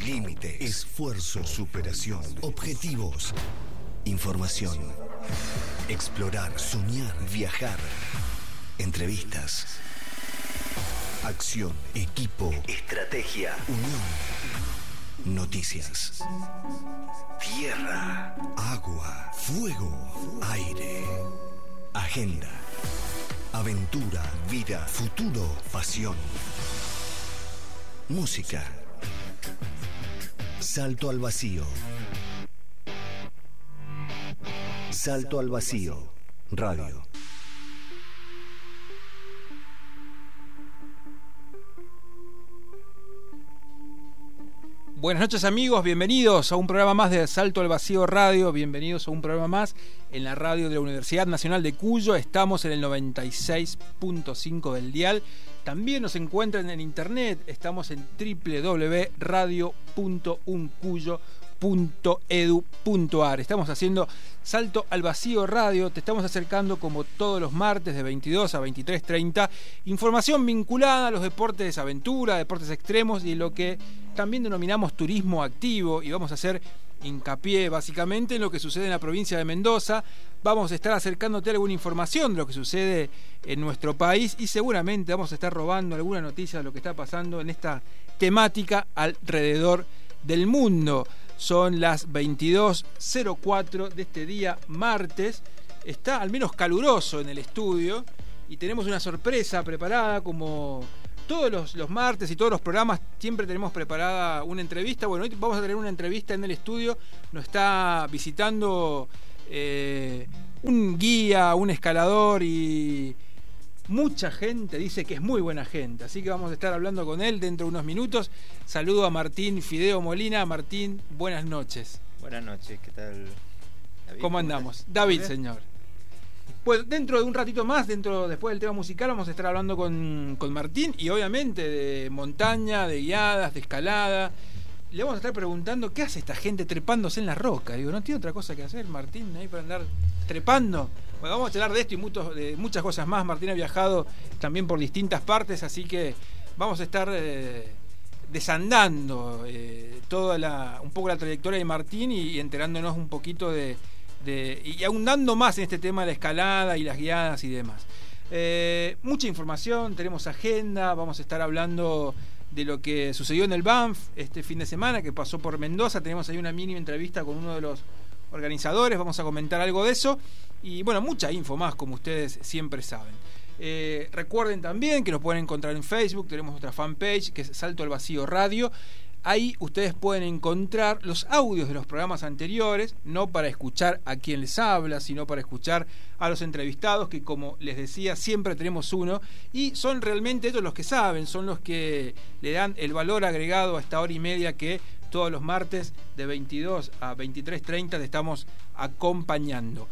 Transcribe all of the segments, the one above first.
límites, esfuerzo, superación, objetivos, información, explorar, soñar, viajar, entrevistas, acción, equipo, estrategia, unión, noticias, tierra, agua, fuego, aire, agenda, aventura, vida, futuro, pasión, música. Salto al vacío. Salto al vacío. Radio. Buenas noches amigos, bienvenidos a un programa más de Salto al Vacío Radio, bienvenidos a un programa más en la radio de la Universidad Nacional de Cuyo. Estamos en el 96.5 del dial. También nos encuentran en internet, estamos en www.radio.uncuyo.edu.ar. Estamos haciendo Salto al Vacío Radio, te estamos acercando como todos los martes de 22 a 23:30, información vinculada a los deportes aventura, deportes extremos y lo que también denominamos turismo activo, y vamos a hacer hincapié básicamente en lo que sucede en la provincia de Mendoza. Vamos a estar acercándote alguna información de lo que sucede en nuestro país y seguramente vamos a estar robando alguna noticia de lo que está pasando en esta temática alrededor del mundo. Son las 22:04 de este día martes. Está al menos caluroso en el estudio y tenemos una sorpresa preparada como todos los martes y todos los programas. Siempre tenemos preparada una entrevista. Bueno, hoy vamos a tener una entrevista en el estudio. Nos está visitando un guía, un escalador y mucha gente dice que es muy buena gente. Así que vamos a estar hablando con él dentro de unos minutos. Saludo a Martín Fideo Molina. Martín, buenas noches. Buenas noches, ¿qué tal, David? ¿Cómo andamos? David, señor. Pues dentro de un ratito más, después del tema musical, vamos a estar hablando con Martín y obviamente de montaña, de guiadas, de escalada. Le vamos a estar preguntando qué hace esta gente trepándose en la roca. Digo, ¿no tiene otra cosa que hacer, Martín, ahí para andar trepando? Bueno, vamos a hablar de esto y de muchas cosas más. Martín ha viajado también por distintas partes, así que vamos a estar desandando un poco la trayectoria de Martín y enterándonos un poquito y ahondando más en este tema de la escalada y las guiadas y demás. Mucha información, tenemos agenda, vamos a estar hablando de lo que sucedió en el Banff este fin de semana, que pasó por Mendoza. Tenemos ahí una mini entrevista con uno de los organizadores, vamos a comentar algo de eso y bueno, mucha info más, como ustedes siempre saben. Recuerden también que nos pueden encontrar en Facebook, tenemos nuestra fanpage que es Salto al Vacío Radio. Ahí ustedes pueden encontrar los audios de los programas anteriores, no para escuchar a quien les habla, sino para escuchar a los entrevistados, que como les decía, siempre tenemos uno, y son realmente ellos los que saben, son los que le dan el valor agregado a esta hora y media que todos los martes de 22 a 23:30 te estamos acompañando.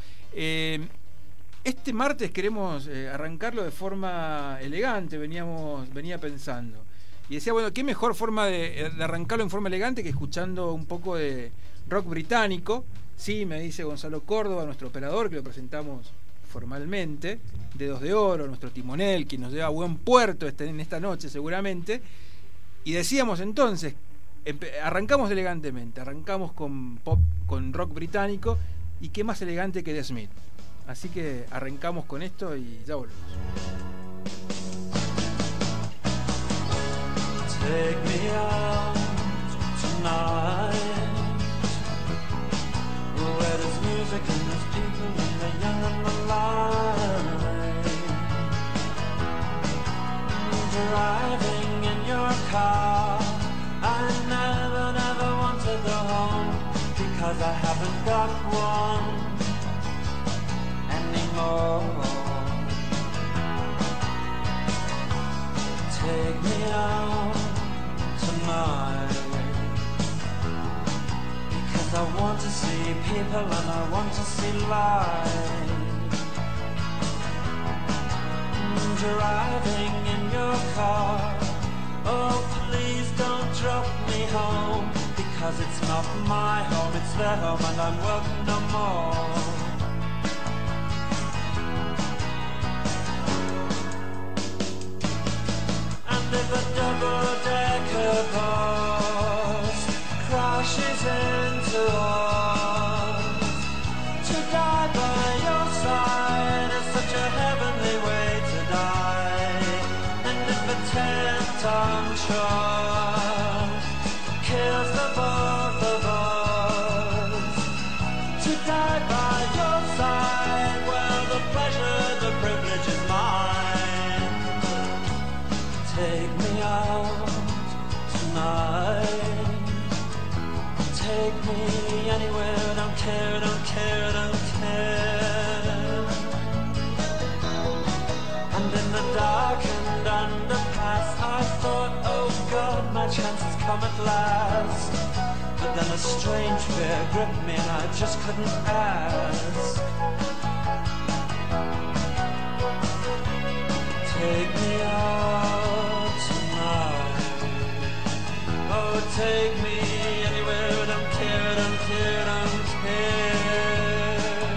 Este martes queremos arrancarlo de forma elegante, venía pensando. Y decía, bueno, qué mejor forma de arrancarlo en forma elegante que escuchando un poco de rock británico. Sí, me dice Gonzalo Córdoba, nuestro operador, que lo presentamos formalmente, Dedos de Oro, nuestro timonel, quien nos lleva a buen puerto en esta noche seguramente. Y decíamos entonces, arrancamos elegantemente, arrancamos con pop, con rock británico, y qué más elegante que The Smith. Así que arrancamos con esto y ya volvemos. Take me out tonight, where there's music and there's people and the young and the light. Driving in your car, I never want to go home, because I haven't got one anymore. Take me out tonight, because I want to see people and I want to see life. Driving in your car, oh please don't drop me home, because it's not my home, it's their home and I'm welcome no more. And if a double-decker bus tongue shore kills the both of us. To die by your side, well, the pleasure, the privilege is mine. Take me out tonight. Take me anywhere, don't care, don't care, don't care. And in the darkened underpass, I thought, oh God, my chance has come at last. But then a strange fear gripped me and I just couldn't ask. Take me out tonight. Oh, take me anywhere, don't care, don't care, don't care.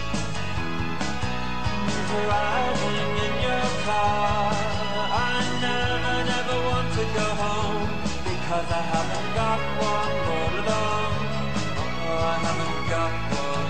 Driving in your car, I never, never want to go home, because I haven't got one all alone. Oh, I haven't got one.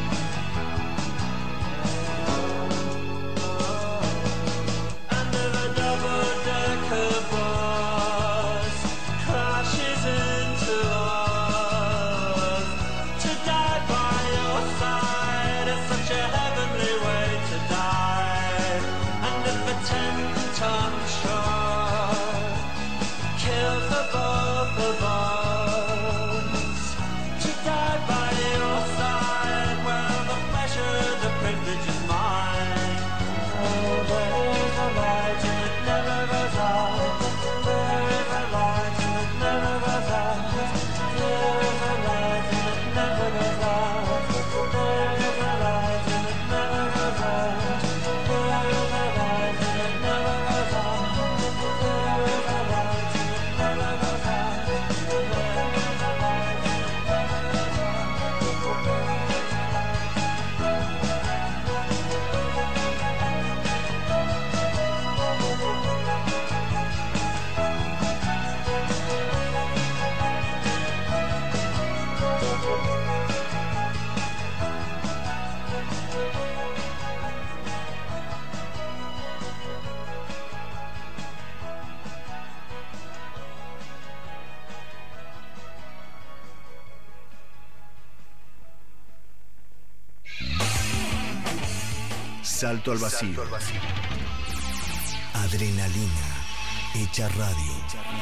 Under the double-decker bus crashes into us. To die by your side is such a heavenly way to die. And if a 10-ton shore kills the both of us, to die by your side, well, the pleasure, the privilege is mine. Oh, there is a light and it never goes out. There is a light and it never goes out. There is a light and it never goes out. There is a light and it never goes out. There is a light and it never goes out. There is a light and it never goes out. There is a light and it never goes out. Salto al vacío. Adrenalina hecha radio.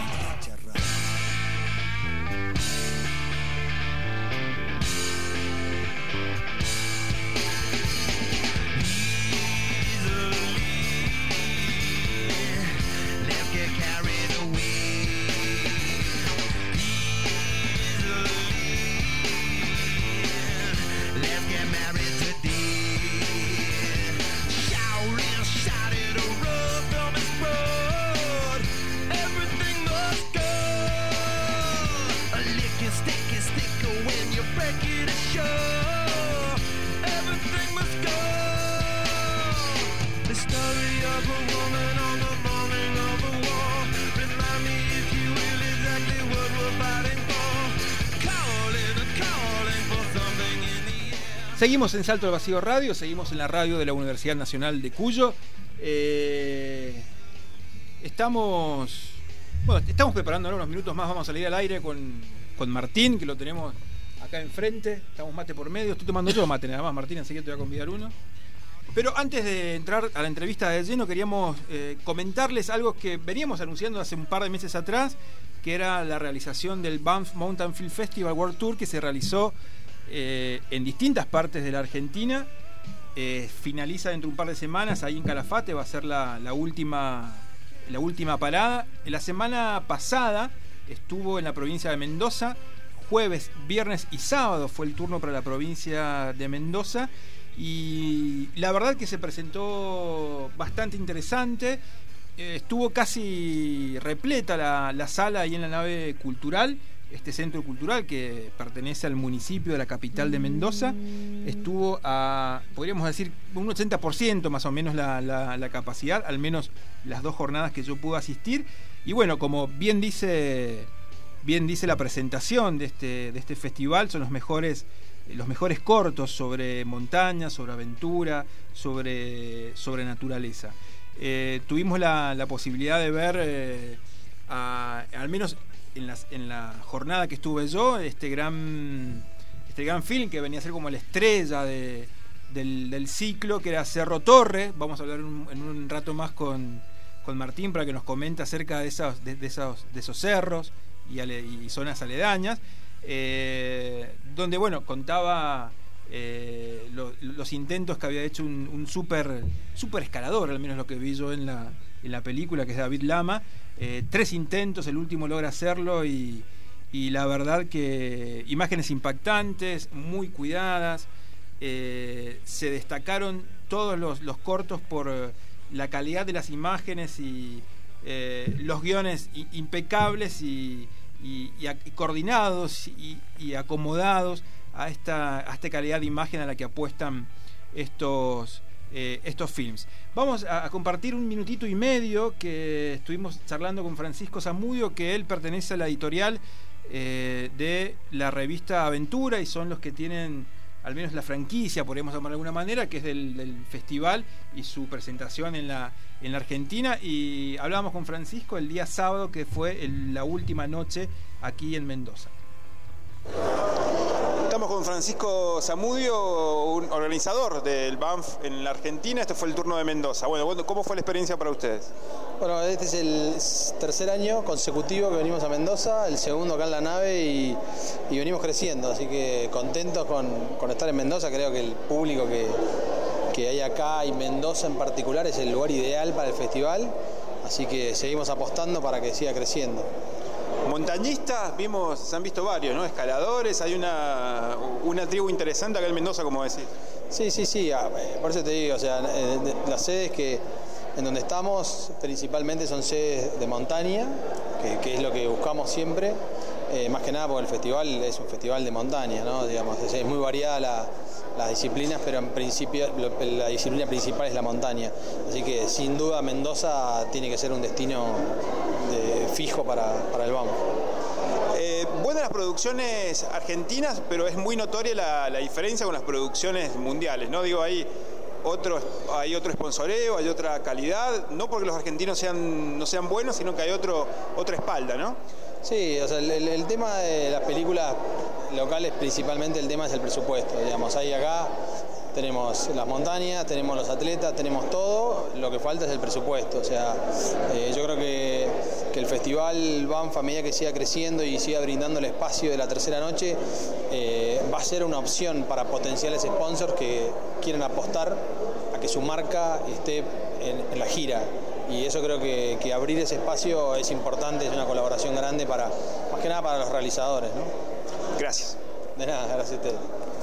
Seguimos en Salto al Vacío Radio, seguimos en la radio de la Universidad Nacional de Cuyo. Estamos preparando unos minutos más, vamos a salir al aire con Martín, que lo tenemos acá enfrente. Estamos mate por medio, estoy tomando yo mate nada más, Martín, enseguida te voy a convidar uno. Pero antes de entrar a la entrevista de lleno, queríamos comentarles algo que veníamos anunciando hace un par de meses atrás, que era la realización del Banff Mountain Film Festival World Tour, que se realizó en distintas partes de la Argentina. Finaliza dentro de un par de semanas ahí en Calafate, va a ser la última parada. La semana pasada estuvo en la provincia de Mendoza, jueves, viernes y sábado fue el turno para la provincia de Mendoza, y la verdad que se presentó bastante interesante. Estuvo casi repleta la sala ahí en la nave cultural, este centro cultural que pertenece al municipio de la capital de Mendoza. Estuvo podríamos decir, un 80% más o menos la capacidad, al menos las 2 jornadas que yo pude asistir. Y bueno, como bien dice la presentación de este festival, son los mejores cortos sobre montaña, sobre aventura, sobre naturaleza. Tuvimos la posibilidad de ver al menos en la jornada que estuve yo, este gran film que venía a ser como la estrella del ciclo, que era Cerro Torre. Vamos a hablar en un rato más con Martín para que nos comente acerca de esos cerros y zonas aledañas, donde contaba los intentos que había hecho un super escalador, al menos lo que vi yo en la película, que es David Lama. 3 intentos, el último logra hacerlo y la verdad que imágenes impactantes, muy cuidadas. Se destacaron todos los cortos por la calidad de las imágenes y los guiones impecables y coordinados y acomodados a esta calidad de imagen a la que apuestan estos films. Vamos a compartir un minutito y medio que estuvimos charlando con Francisco Zamudio, que él pertenece a la editorial de la revista Aventura y son los que tienen al menos la franquicia, podríamos llamar de alguna manera, que es del festival y su presentación en la Argentina. Y hablábamos con Francisco el día sábado, que fue la última noche aquí en Mendoza. Estamos con Francisco Zamudio, un organizador del Banff en la Argentina. Este fue el turno de Mendoza. Bueno, ¿cómo fue la experiencia para ustedes? Bueno, este es el tercer año consecutivo que venimos a Mendoza, el segundo acá en la nave y venimos creciendo, así que contentos con estar en Mendoza. Creo que el público que hay acá y Mendoza en particular es el lugar ideal para el festival, así que seguimos apostando para que siga creciendo. Montañistas, se han visto varios, ¿no? Escaladores, hay una tribu interesante acá en Mendoza, como decís. Sí, por eso te digo, o sea, las sedes en donde estamos principalmente son sedes de montaña, que es lo que buscamos siempre, más que nada porque el festival es un festival de montaña, ¿no? Digamos, es muy variada las disciplinas, pero en principio la disciplina principal es la montaña, así que sin duda Mendoza tiene que ser un destino fijo para el BAM. Buenas las producciones argentinas, pero es muy notoria la diferencia con las producciones mundiales, ¿no? Digo, hay otro sponsoreo, hay otra calidad, no porque los argentinos no sean buenos, sino que hay otra espalda, ¿no? Sí, o sea, el tema de las películas locales, principalmente el tema es el presupuesto, digamos. Ahí acá tenemos las montañas, tenemos los atletas, tenemos todo, lo que falta es el presupuesto. O sea, yo creo que el festival Banff, a medida que siga creciendo y siga brindando el espacio de la tercera noche, va a ser una opción para potenciales sponsors que quieren apostar a que su marca esté en la gira. Y eso creo que abrir ese espacio es importante, es una colaboración grande más que nada para los realizadores, ¿no? Gracias. De nada, gracias a ustedes.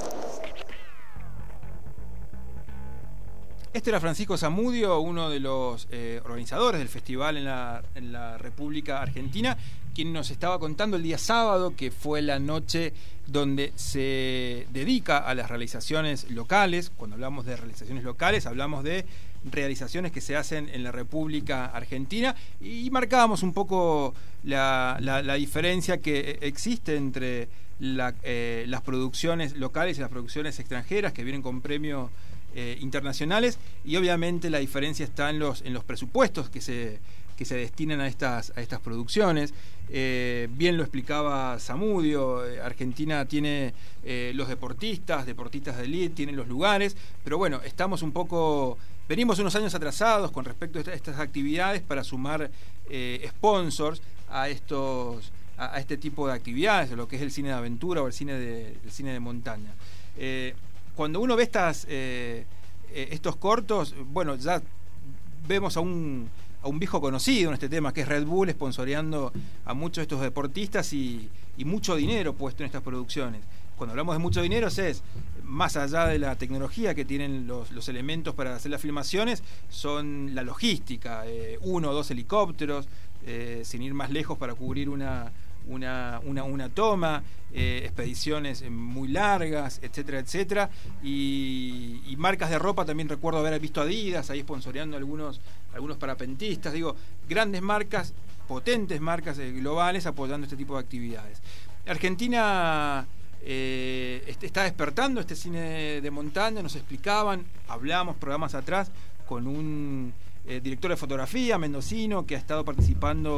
Este era Francisco Zamudio, uno de los organizadores del festival en la República Argentina, quien nos estaba contando el día sábado, que fue la noche donde se dedica a las realizaciones locales. Cuando hablamos de realizaciones locales, hablamos de realizaciones que se hacen en la República Argentina, y marcábamos un poco la diferencia que existe entre las producciones locales y las producciones extranjeras que vienen con premios internacionales, y obviamente la diferencia está en los presupuestos que se destinan a estas producciones. Bien lo explicaba Zamudio, Argentina tiene los deportistas de elite, tienen los lugares, pero bueno, venimos unos años atrasados con respecto a estas actividades para sumar sponsors a este tipo de actividades, lo que es el cine de aventura o el cine de montaña. Cuando uno ve estos cortos, bueno, ya vemos a un viejo conocido en este tema, que es Red Bull, sponsoreando a muchos de estos deportistas y mucho dinero puesto en estas producciones. Cuando hablamos de mucho dinero es más allá de la tecnología que tienen los elementos para hacer las filmaciones, son la logística, 1 o 2 helicópteros, sin ir más lejos para cubrir una toma, expediciones muy largas, etcétera, etcétera, y marcas de ropa. También recuerdo haber visto Adidas ahí sponsoreando algunos parapentistas. Digo, grandes marcas, potentes marcas globales apoyando este tipo de actividades. Argentina está despertando este cine de montaña. Nos explicaban, hablamos programas atrás con un director de fotografía mendocino que ha estado participando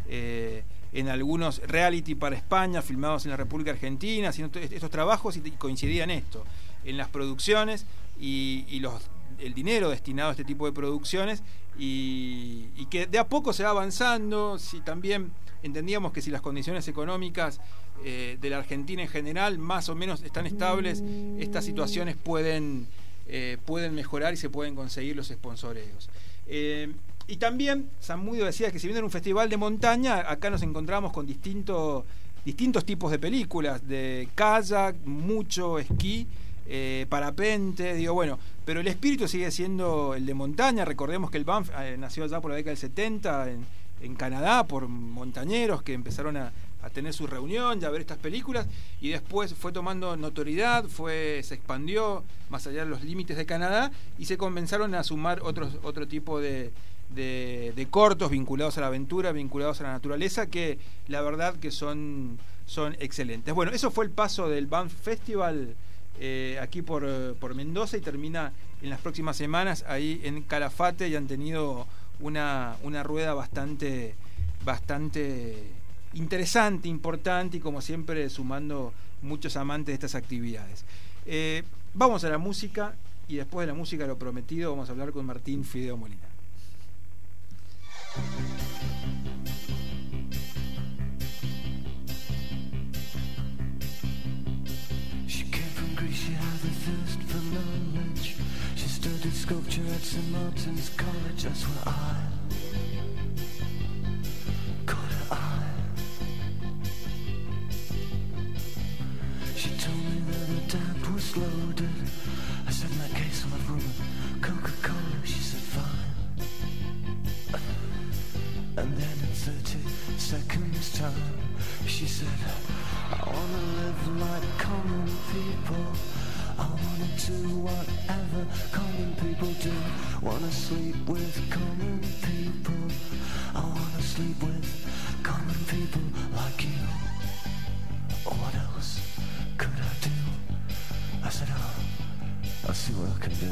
en algunos reality para España, filmados en la República Argentina, haciendo estos trabajos, y coincidía en esto, en las producciones y el dinero destinado a este tipo de producciones, y que de a poco se va avanzando. Si también entendíamos que si las condiciones económicas de la Argentina en general más o menos están estables, estas situaciones pueden mejorar y se pueden conseguir los sponsoreos. Y también Samudio decía que si bien era un festival de montaña, acá nos encontramos con distintos tipos de películas, de kayak, mucho esquí, parapente, pero el espíritu sigue siendo el de montaña. Recordemos que el Banff nació allá por la década del 70 en Canadá, por montañeros que empezaron a tener su reunión y a ver estas películas, y después fue tomando notoriedad, se expandió más allá de los límites de Canadá, y se comenzaron a sumar otro tipo de cortos vinculados a la aventura, vinculados a la naturaleza, que la verdad que son excelentes. Bueno, eso fue el paso del Banff Festival aquí por Mendoza, y termina en las próximas semanas ahí en Calafate, y han tenido una rueda bastante interesante, importante, y como siempre sumando muchos amantes de estas actividades. Vamos a la música, y después de la música, lo prometido, vamos a hablar con Martín Fideo Molina. She came from Greece, she had a thirst for knowledge. She studied sculpture at St. Martin's College. That's where I caught her eye. She told me that the tap was loaded. I said, in that case, I'll have rum and Coca-Cola. She said, fine. And then in 30 seconds time, she said, I wanna live like common people. I wanna do whatever common people do. Wanna sleep with common people. I wanna sleep with common people like you. What else could I do? I said, I'll see what I can do.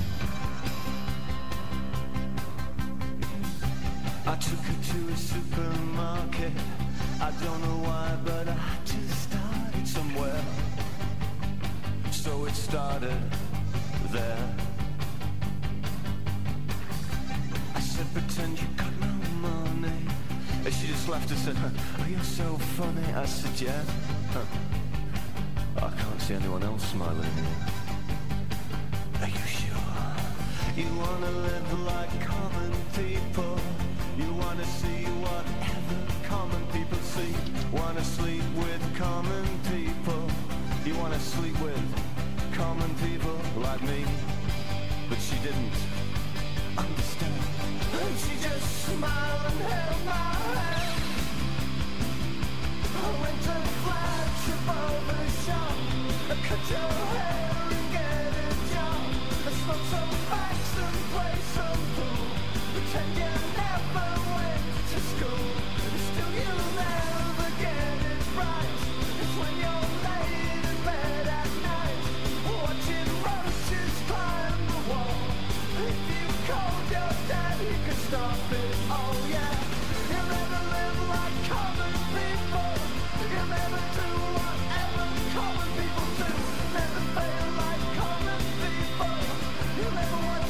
I took her to a supermarket. I don't know why, but I just started somewhere. So it started there. I said, pretend you got no money. And she just laughed and said, oh, you're so funny. I said, yeah. I can't see anyone else smiling here. Are you sure? You wanna live like common people. You wanna see whatever common people see. Wanna sleep with common people. You wanna sleep with common people like me. But she didn't understand. And she just smiled and held my hand. I went to the flagship of the shop. I cut your hair and get a job. I smoke some facts and play some pool. Pretend you never went to school. Still you'll never get it right. It's when you're laid in bed at night, watching roaches climb the wall. If you called your dad, he could stop it. Oh yeah. You'll never live like common people. You'll never do whatever common people do. Never fail like common people. You'll never want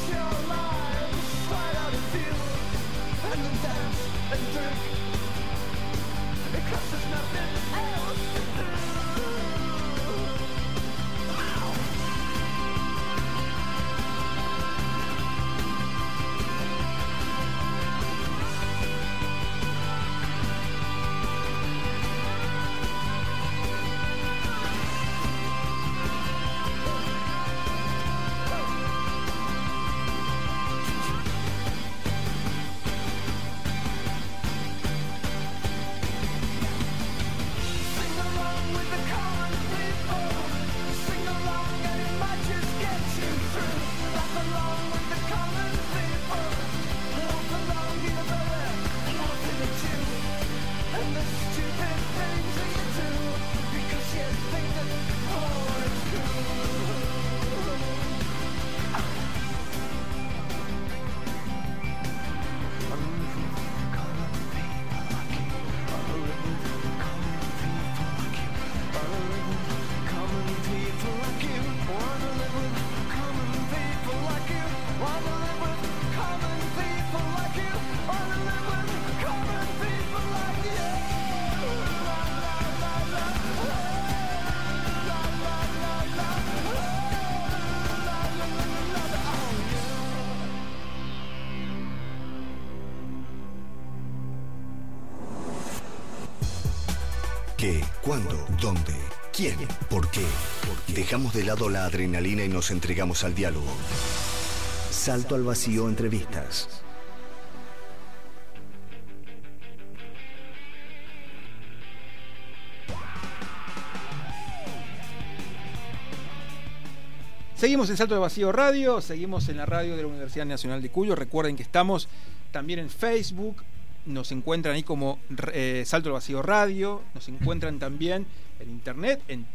qué, cuándo, dónde, quién, por qué. Dejamos de lado la adrenalina y nos entregamos al diálogo. Salto al vacío, entrevistas. Seguimos en Salto al Vacío Radio, seguimos en la radio de la Universidad Nacional de Cuyo. Recuerden que estamos también en Facebook, nos encuentran ahí como Salto al Vacío Radio, nos encuentran también en internet en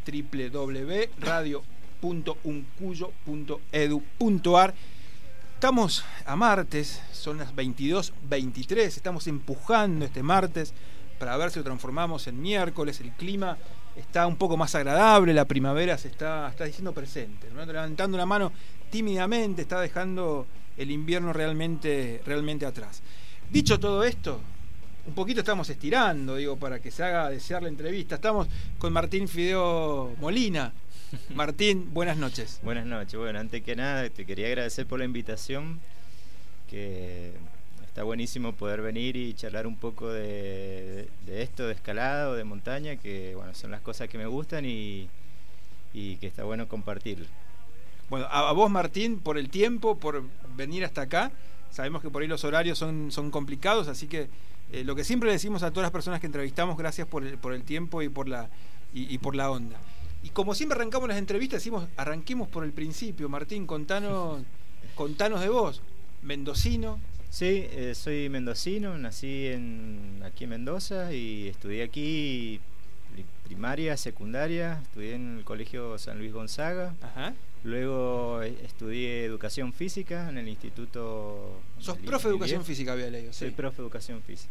www.radio.uncuyo.edu.ar. Estamos a martes, son las 22:23, estamos empujando este martes para ver si lo transformamos en miércoles. El clima está un poco más agradable, la primavera se está diciendo presente, ¿no? Levantando la mano tímidamente, está dejando el invierno realmente atrás. Dicho todo esto, un poquito estamos estirando, digo, para que se haga desear la entrevista. Estamos con Martín Fideo Molina. Martín, buenas noches. Buenas noches. Bueno, antes que nada te quería agradecer por la invitación, que está buenísimo poder venir y charlar un poco de esto, de escalada o de montaña, que bueno, son las cosas que me gustan y que está bueno compartirlo. Bueno, a vos, Martín, por el tiempo, por venir hasta acá. Sabemos que por ahí los horarios son complicados, así que lo que siempre le decimos a todas las personas que entrevistamos, gracias por el tiempo y por la onda. Y como siempre arrancamos las entrevistas, decimos, arranquemos por el principio. Martín, contanos de vos. Mendocino. Sí, soy mendocino, nací aquí en Mendoza y estudié aquí primaria, secundaria, estudié en el Colegio San Luis Gonzaga. Ajá. Luego estudié educación física en el instituto. Sos profe de educación física, había leído. Soy sí. profe de educación física.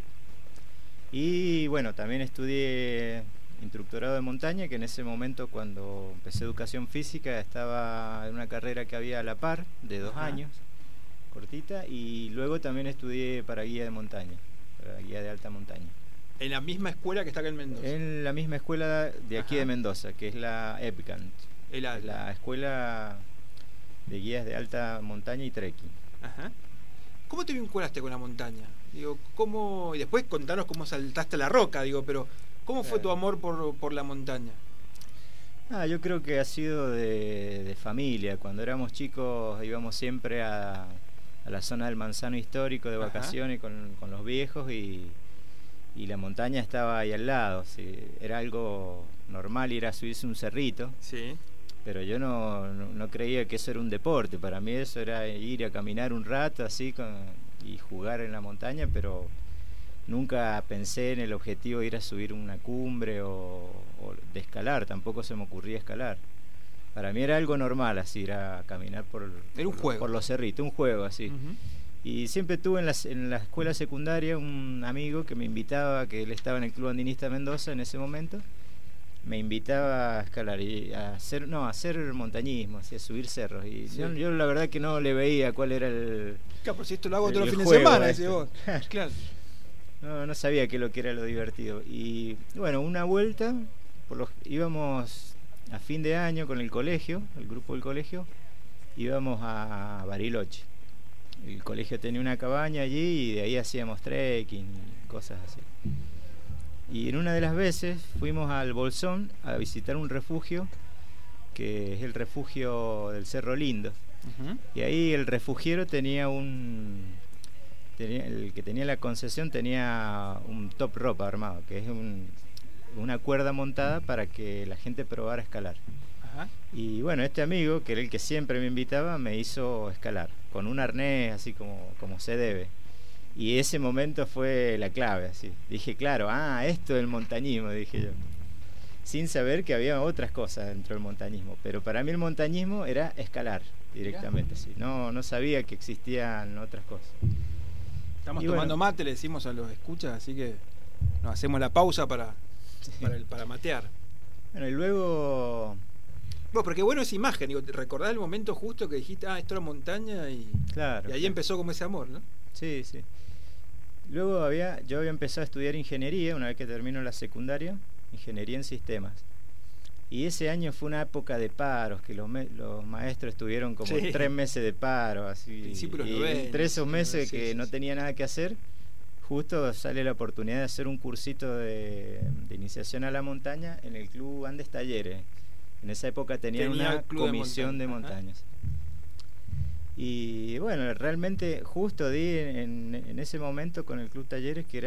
Y bueno, también estudié instructorado de montaña, que en ese momento, cuando empecé educación física, estaba en una carrera que había a la par de 2 años, cortita, y luego también estudié para guía de montaña, para guía de alta montaña. En la misma escuela que está acá en Mendoza. En la misma escuela de aquí de Mendoza, que es la EPCANT, la escuela de guías de alta montaña y trekking. Ajá. ¿Cómo te vinculaste con la montaña? Digo, ¿cómo? Y después contanos cómo saltaste a la roca, digo, pero ¿cómo fue tu amor por la montaña? Yo creo que ha sido de familia. Cuando éramos chicos íbamos siempre a la zona del Manzano Histórico de vacaciones con los viejos y la montaña estaba ahí al lado. Sí, era algo normal ir a subirse un cerrito. Sí. Pero yo no creía que eso era un deporte. Para mí eso era ir a caminar un rato así y jugar en la montaña, pero nunca pensé en el objetivo de ir a subir una cumbre o de escalar. Tampoco se me ocurría escalar. Para mí era algo normal así, ir a caminar por los cerritos, un juego así. Y siempre tuve en la escuela secundaria un amigo que me invitaba, que él estaba en el Club Andinista Mendoza en ese momento. Me invitaba a escalar y a hacer montañismo, así, a subir cerros. Y sí. yo la verdad que no le veía cuál era el. Claro, pues si esto lo hago todos los fines de semana, decís vos. Claro. No sabía qué lo que era lo divertido. Y bueno, una vuelta, íbamos a fin de año con el colegio, el grupo del colegio, íbamos a Bariloche. El colegio tenía una cabaña allí y de ahí hacíamos trekking, cosas así. Y en una de las veces fuimos al Bolsón a visitar un refugio, que es el refugio del Cerro Lindo. Y ahí el refugiero el que tenía la concesión tenía un top rope armado, que es una cuerda montada para que la gente probara a escalar. Y bueno, este amigo, que era el que siempre me invitaba, me hizo escalar con un arnés así como se debe. Y ese momento fue la clave, así. Dije, claro, esto es el montañismo, dije yo. Sin saber que había otras cosas dentro del montañismo. Pero para mí el montañismo era escalar directamente, sí. No sabía que existían otras cosas. Estamos tomando mate, le decimos a los escuchas, así que nos hacemos la pausa para matear. Bueno, y luego. Bueno, porque bueno esa imagen, digo, ¿recordás el momento justo que dijiste, esto era montaña? Claro. Y ahí empezó como ese amor, ¿no? Sí. Luego yo había empezado a estudiar ingeniería una vez que terminó la secundaria, ingeniería en sistemas. Y ese año fue una época de paros, que los maestros estuvieron como 3 meses de paro, así. Y entre esos meses que no tenía nada que hacer, justo sale la oportunidad de hacer un cursito de iniciación a la montaña en el Club Andes Talleres. En esa época tenían una comisión de montañas. Y bueno, realmente justo di en ese momento con el Club Talleres, que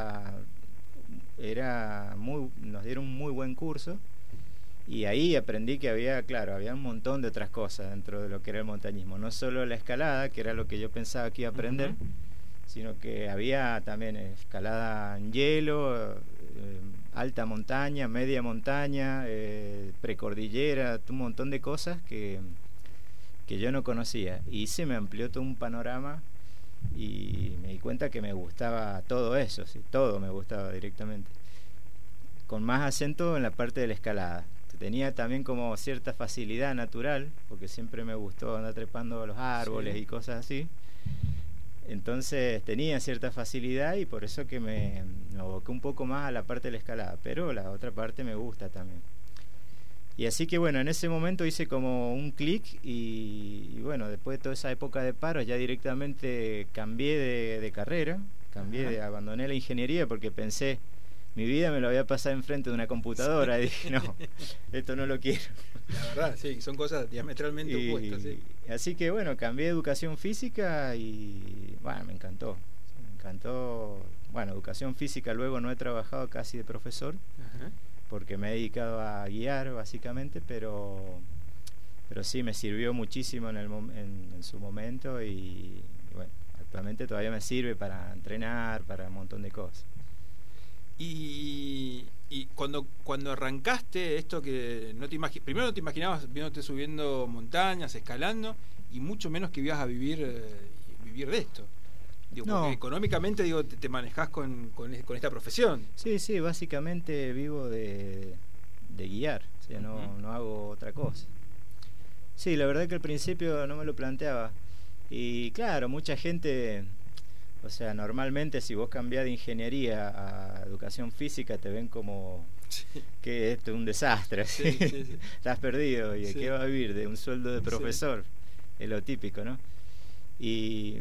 nos dieron un muy buen curso, y ahí aprendí que había un montón de otras cosas dentro de lo que era el montañismo, no solo la escalada, que era lo que yo pensaba que iba a aprender, sino que había también escalada en hielo, alta montaña, media montaña, precordillera, un montón de cosas que yo no conocía, y se me amplió todo un panorama y me di cuenta que me gustaba todo eso, sí, todo me gustaba directamente, con más acento en la parte de la escalada. Tenía también como cierta facilidad natural, porque siempre me gustó andar trepando los árboles y cosas así, entonces tenía cierta facilidad y por eso que me aboqué un poco más a la parte de la escalada, pero la otra parte me gusta también. Y así que bueno, en ese momento hice como un clic y bueno, después de toda esa época de paro ya directamente cambié de carrera, abandoné la ingeniería porque pensé, mi vida me lo había pasado enfrente de una computadora y dije, no, esto no lo quiero. La verdad, sí, son cosas diametralmente opuestas. Sí. Así que bueno, cambié de educación física y bueno, me encantó. Bueno, educación física luego no he trabajado casi de profesor, porque me he dedicado a guiar básicamente, pero sí me sirvió muchísimo en su momento y bueno, actualmente todavía me sirve para entrenar, para un montón de cosas. Y cuando arrancaste esto que primero no te imaginabas viéndote subiendo montañas, escalando, y mucho menos que ibas a vivir de esto. Digo, no. Porque económicamente te manejás con esta profesión. Sí, básicamente vivo de guiar, o sea, no hago otra cosa. Sí, la verdad que al principio no me lo planteaba. Y claro, mucha gente, o sea, normalmente si vos cambiás de ingeniería a educación física te ven como que esto es un desastre, sí. Estás perdido, ¿y de qué vas a vivir? De un sueldo de profesor, es lo típico, ¿no? Y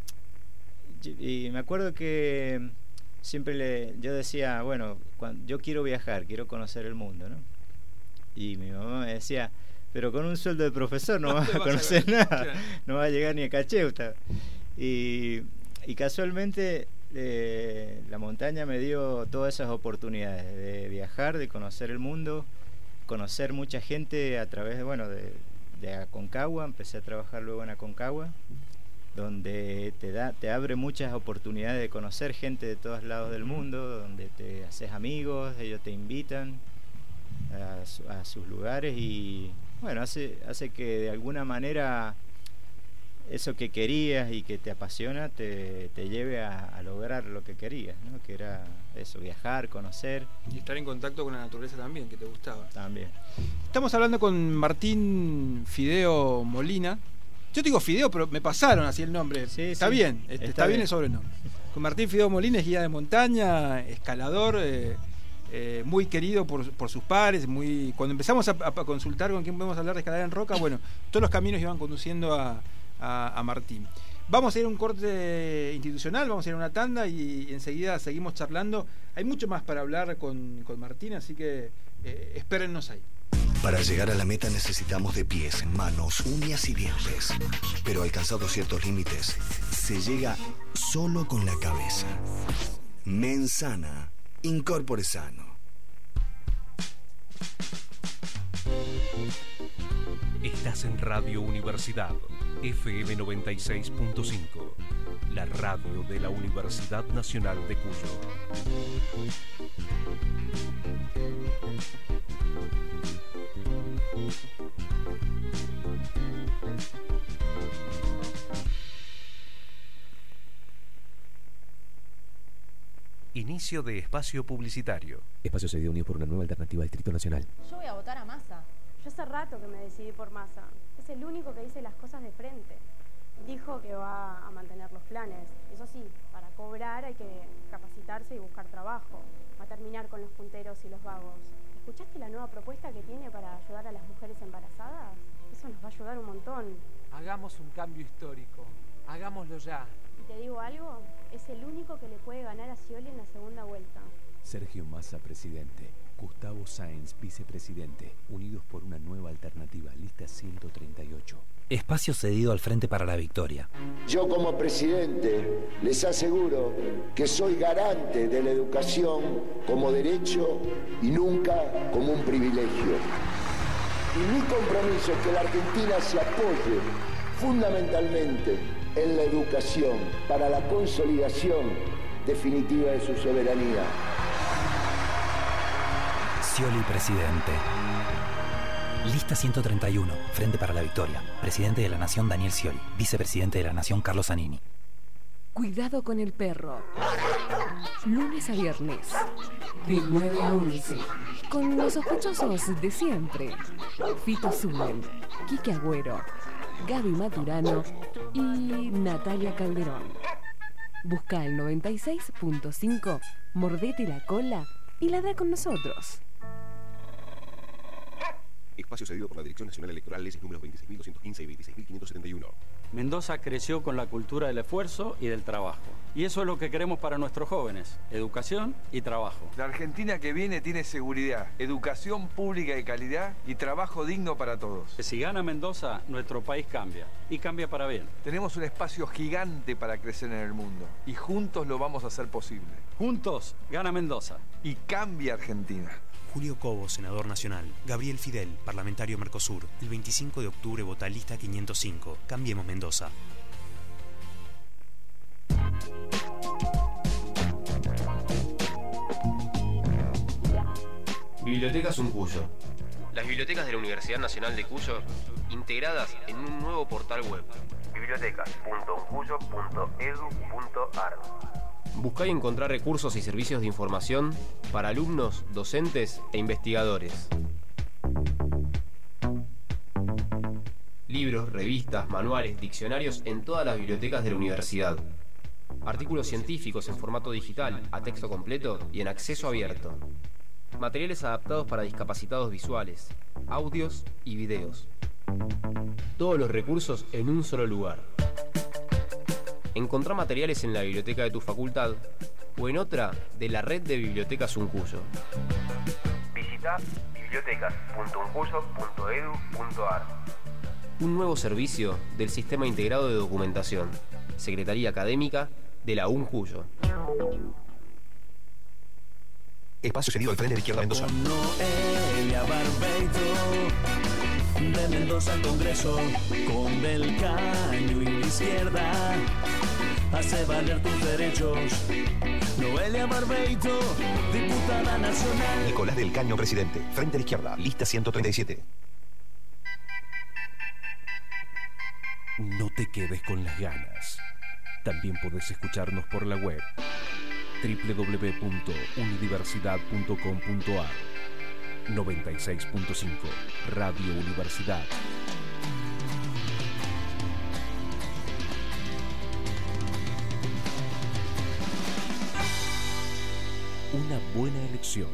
me acuerdo que siempre yo decía, bueno, yo quiero viajar, quiero conocer el mundo, ¿no? Y mi mamá me decía, pero con un sueldo de profesor no vas a conocer nada, claro. No vas a llegar ni a Cacheuta. Y casualmente la montaña me dio todas esas oportunidades de viajar, de conocer el mundo, conocer mucha gente a través de Aconcagua. Empecé a trabajar luego en Aconcagua, donde te abre muchas oportunidades de conocer gente de todos lados del mundo, donde te haces amigos, ellos te invitan a sus lugares y bueno, hace que de alguna manera eso que querías y que te apasiona te lleve a lograr lo que querías, ¿no? Que era eso, viajar, conocer. Y estar en contacto con la naturaleza también, que te gustaba. También. Estamos hablando con Martín Fideo Molina. Yo digo Fideo, pero me pasaron así el nombre. Sí, está bien, está bien el sobrenombre. Con Martín Fideo Molina, es guía de montaña, escalador, muy querido por sus pares. Cuando empezamos a consultar con quién podemos hablar de escalar en roca, bueno, todos los caminos iban conduciendo a Martín. Vamos a ir a un corte institucional, vamos a ir a una tanda y enseguida seguimos charlando. Hay mucho más para hablar con Martín, así que espérennos ahí. Para llegar a la meta necesitamos de pies, manos, uñas y dientes. Pero alcanzados ciertos límites, se llega solo con la cabeza. Mensana, incorpore sano. Estás en Radio Universidad, FM 96.5, la radio de la Universidad Nacional de Cuyo. Inicio de espacio publicitario. Espacio cedido unido por una nueva alternativa al Distrito Nacional. Yo voy a votar a Massa. Yo hace rato que me decidí por Massa. Es el único que dice las cosas de frente. Dijo que va a mantener los planes. Eso sí, para cobrar hay que capacitarse y buscar trabajo. Va a terminar con los punteros y los vagos. ¿Escuchaste la nueva propuesta que tiene para ayudar a las mujeres embarazadas? Eso nos va a ayudar un montón. Hagamos un cambio histórico. Hagámoslo ya. te digo algo, es el único que le puede ganar a Scioli en la segunda vuelta. Sergio Massa, presidente. Gustavo Sáenz, vicepresidente. Unidos por una nueva alternativa. Lista 138. Espacio cedido al Frente para la Victoria. Yo como presidente les aseguro que soy garante de la educación como derecho y nunca como un privilegio. Y mi compromiso es que la Argentina se apoye fundamentalmente en la educación para la consolidación definitiva de su soberanía. Scioli, presidente. Lista 131, Frente para la Victoria. Presidente de la Nación, Daniel Scioli. Vicepresidente de la Nación, Carlos Zanini. Cuidado con el perro. Lunes a viernes, de 9 a 11. Con los sospechosos de siempre. Fito Zulen, Quique Agüero, Gaby Maturano y Natalia Calderón. Busca el 96.5, mordete la cola y ladra con nosotros. Espacio cedido por la Dirección Nacional Electoral, leyes números 26.215 y 26.571. Mendoza creció con la cultura del esfuerzo y del trabajo. Y eso es lo que queremos para nuestros jóvenes, educación y trabajo. La Argentina que viene tiene seguridad, educación pública de calidad y trabajo digno para todos. Que si gana Mendoza, nuestro país cambia. Y cambia para bien. Tenemos un espacio gigante para crecer en el mundo. Y juntos lo vamos a hacer posible. Juntos, gana Mendoza. Y cambia Argentina. Julio Cobo, senador nacional. Gabriel Fidel, parlamentario Mercosur. El 25 de octubre vota lista 505. Cambiemos Mendoza. Bibliotecas Uncuyo. Las bibliotecas de la Universidad Nacional de Cuyo, integradas en un nuevo portal web. bibliotecas.uncuyo.edu.ar. Buscar y encontrar recursos y servicios de información para alumnos, docentes e investigadores. Libros, revistas, manuales, diccionarios en todas las bibliotecas de la universidad. Artículos científicos en formato digital, a texto completo y en acceso abierto. Materiales adaptados para discapacitados visuales, audios y videos. Todos los recursos en un solo lugar. Encontrá materiales en la biblioteca de tu facultad o en otra de la red de bibliotecas Uncuyo. Visita bibliotecas.uncuyo.edu.ar. Un nuevo servicio del Sistema Integrado de Documentación, Secretaría Académica de la Uncuyo. Espacio cedido al tren de la izquierda Mendoza. Noelia Barbeito, de Mendoza al Congreso, con Del Caño y la izquierda, hace valer tus derechos. Noelia Barbeito, diputada nacional. Nicolás Del Caño, presidente. Frente a la izquierda, lista 137. No te quedes con las ganas. También podés escucharnos por la web www.universidad.com.ar. 96.5 Radio Universidad. Una buena elección.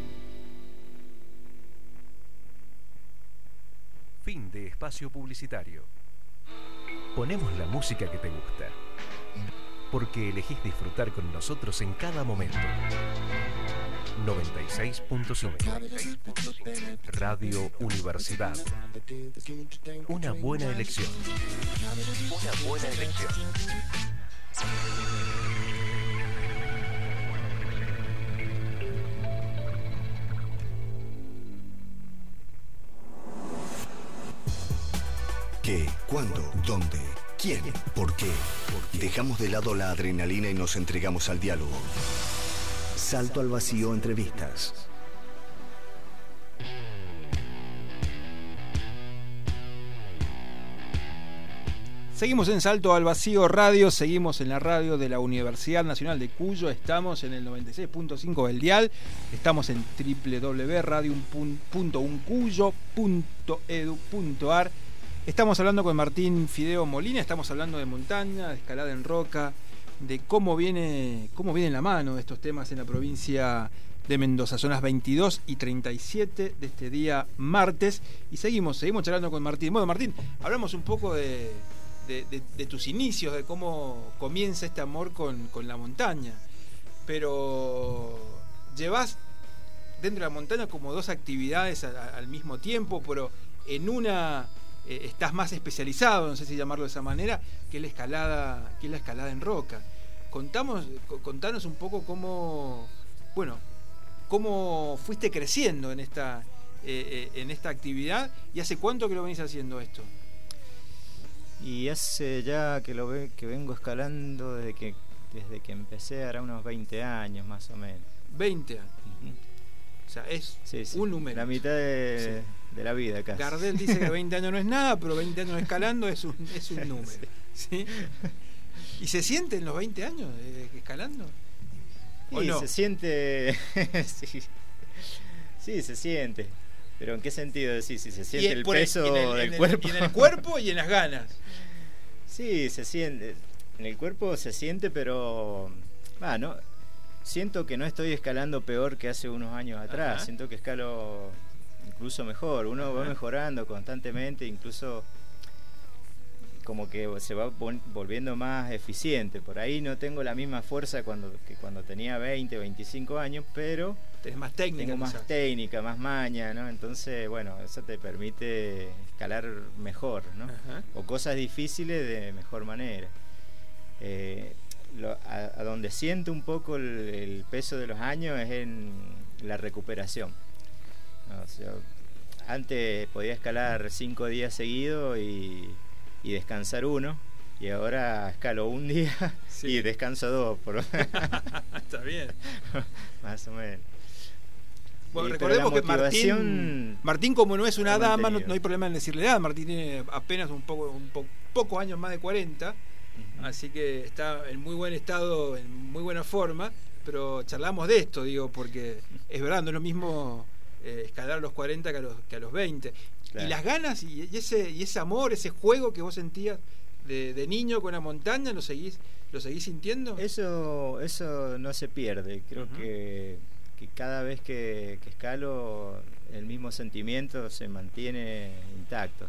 Fin de espacio publicitario. Ponemos la música que te gusta, porque elegís disfrutar con nosotros en cada momento. 96.5 Radio Universidad. Una buena elección. Una buena elección. ¿Qué? ¿Cuándo? ¿Dónde? ¿Quién? ¿Por qué? Dejamos de lado la adrenalina y nos entregamos al diálogo. Salto al vacío, entrevistas. Seguimos en Salto al Vacío Radio, seguimos en la radio de la Universidad Nacional de Cuyo, estamos en el 96.5 del dial, estamos en www.radio.uncuyo.edu.ar. Estamos hablando con Martín Fideo Molina, estamos hablando de montaña, de escalada en roca, de cómo viene en la mano de estos temas en la provincia de Mendoza. Son las 22:37 de este día martes y seguimos charlando con Martín. Bueno, Martín, hablamos un poco de de tus inicios, de cómo comienza este amor con la montaña. Pero llevas dentro de la montaña como dos actividades al mismo tiempo, pero en una estás más especializado, no sé si llamarlo de esa manera, que es la escalada en roca. Contanos un poco cómo fuiste creciendo en esta actividad, y hace cuánto que lo venís haciendo esto. Y hace ya que vengo escalando desde que empecé, hará unos 20 años más o menos. 20 años. O sea, es un número. La mitad de la vida casi. Gardel dice que 20 años no es nada, pero 20 años escalando es un número. ¿Sí? ¿Y se siente en los 20 años escalando? ¿O Sí, no? se siente. Sí, se siente. ¿Pero en qué sentido? Sí, se siente el peso del cuerpo. Y en el cuerpo y en las ganas. Sí, se siente. En el cuerpo se siente, pero. No. Siento que no estoy escalando peor que hace unos años atrás. Ajá. Siento que escalo incluso mejor. Uno va mejorando constantemente, incluso como que se va volviendo más eficiente. Por ahí no tengo la misma fuerza que cuando tenía 20, 25 años, pero tenés más técnica. Tengo más quizás. técnica, más maña, ¿no? Entonces, bueno, eso te permite escalar mejor, ¿no? Ajá. O cosas difíciles de mejor manera. A donde siento un poco el peso de los años es en la recuperación. O sea, antes podía escalar 5 días seguidos y descansar uno, y ahora escalo un día y descanso 2. Está bien. Más o menos. Bueno, recordemos que Martín, como no es una dama, no hay problema en decirle edad. Martín tiene apenas pocos años más de 40. Así que está en muy buen estado, en muy buena forma, pero charlamos de esto, digo, porque es verdad, no es lo mismo escalar a los 40 que a los 20. Claro. Y las ganas y ese amor, ese juego que vos sentías de niño con la montaña, ¿lo seguís sintiendo? Eso no se pierde. Creo que cada vez que escalo, el mismo sentimiento se mantiene intacto.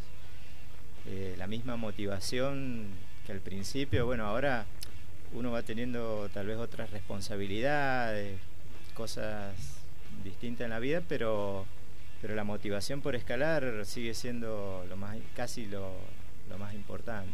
La misma motivación que al principio. Bueno, ahora uno va teniendo tal vez otras responsabilidades, cosas distintas en la vida, pero la motivación por escalar sigue siendo casi lo más importante.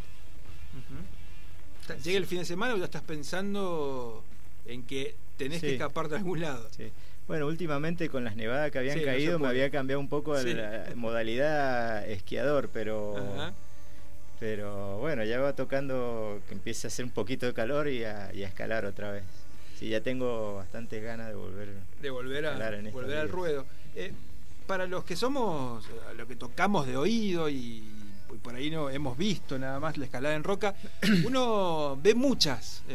¿Llega el fin de semana o ya estás pensando en que tenés que escapar de algún lado? Sí. Bueno, últimamente con las nevadas que habían caído me había cambiado un poco la modalidad esquiador, pero bueno, ya va tocando que empiece a hacer un poquito de calor y a escalar otra vez. Sí, ya tengo bastantes ganas de volver al ruedo. Para los que somos, lo que tocamos de oído y por ahí no hemos visto nada más la escalada en roca, uno ve muchas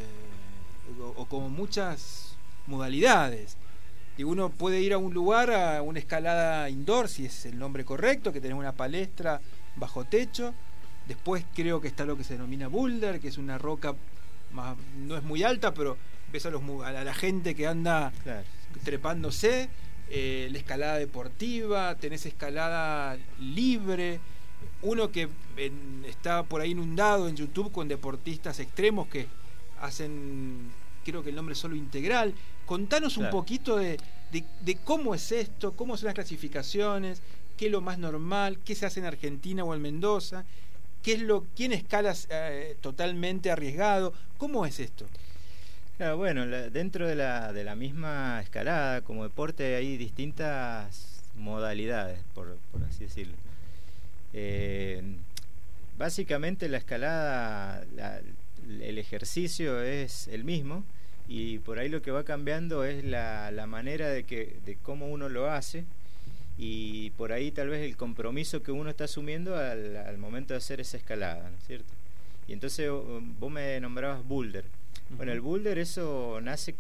o como muchas modalidades. Y uno puede ir a un lugar, a una escalada indoor, si es el nombre correcto, que tenés una palestra bajo techo. Después creo que está lo que se denomina boulder, que es una roca no es muy alta, pero ves a la gente que anda trepándose. La escalada deportiva, tenés escalada libre. Uno que está por ahí inundado en YouTube con deportistas extremos que hacen, creo que el nombre es solo integral. Contanos un poquito de cómo es esto, cómo son las clasificaciones, qué es lo más normal, qué se hace en Argentina o en Mendoza, quién escala totalmente arriesgado, ¿cómo es esto? Claro, bueno, dentro de la misma escalada como deporte hay distintas modalidades, por así decirlo. Básicamente la escalada, el ejercicio es el mismo, y por ahí lo que va cambiando es la manera de cómo uno lo hace, y por ahí tal vez el compromiso que uno está asumiendo al momento de hacer esa escalada, ¿no es cierto? Y entonces vos me nombrabas boulder. Bueno, el boulder, eso nace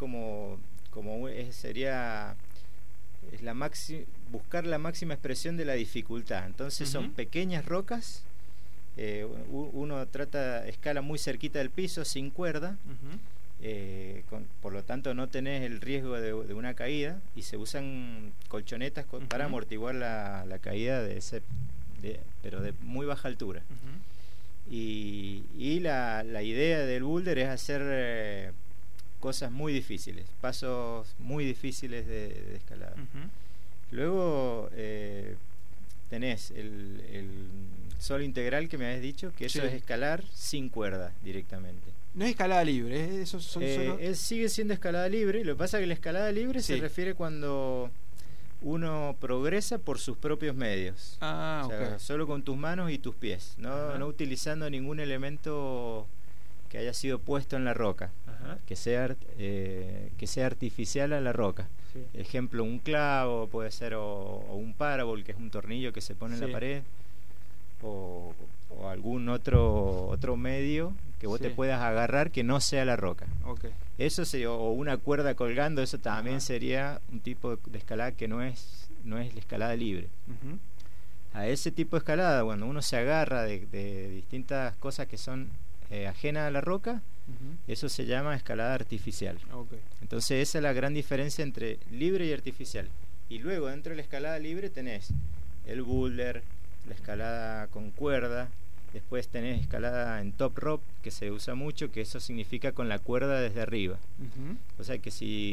buscar la máxima expresión de la dificultad. Entonces son pequeñas rocas, uno escala muy cerquita del piso, sin cuerda, por lo tanto no tenés el riesgo de una caída, y se usan colchonetas para amortiguar la caída pero de muy baja altura. Y la idea del boulder es hacer cosas muy difíciles, pasos muy difíciles de escalada. Luego tenés el solo integral que me habías dicho, que eso es escalar sin cuerda directamente. No es escalada libre, eso solo... sigue siendo escalada libre. Lo que pasa es que la escalada libre se refiere cuando uno progresa por sus propios medios. O sea, solo con tus manos y tus pies, no utilizando ningún elemento que haya sido puesto en la roca, que sea artificial a la roca. Ejemplo, un clavo puede ser, o un parabol, que es un tornillo que se pone en la pared, o algún otro medio que vos te puedas agarrar que no sea la roca. Eso sería, o una cuerda colgando, eso también sería un tipo de escalada que no es la escalada libre. A ese tipo de escalada, cuando uno se agarra de distintas cosas que son ajenas a la roca, eso se llama escalada artificial. Entonces esa es la gran diferencia entre libre y artificial. Y luego dentro de la escalada libre tenés el boulder, la escalada con cuerda. Después tenés escalada en top rope, que se usa mucho, que eso significa con la cuerda desde arriba. O sea que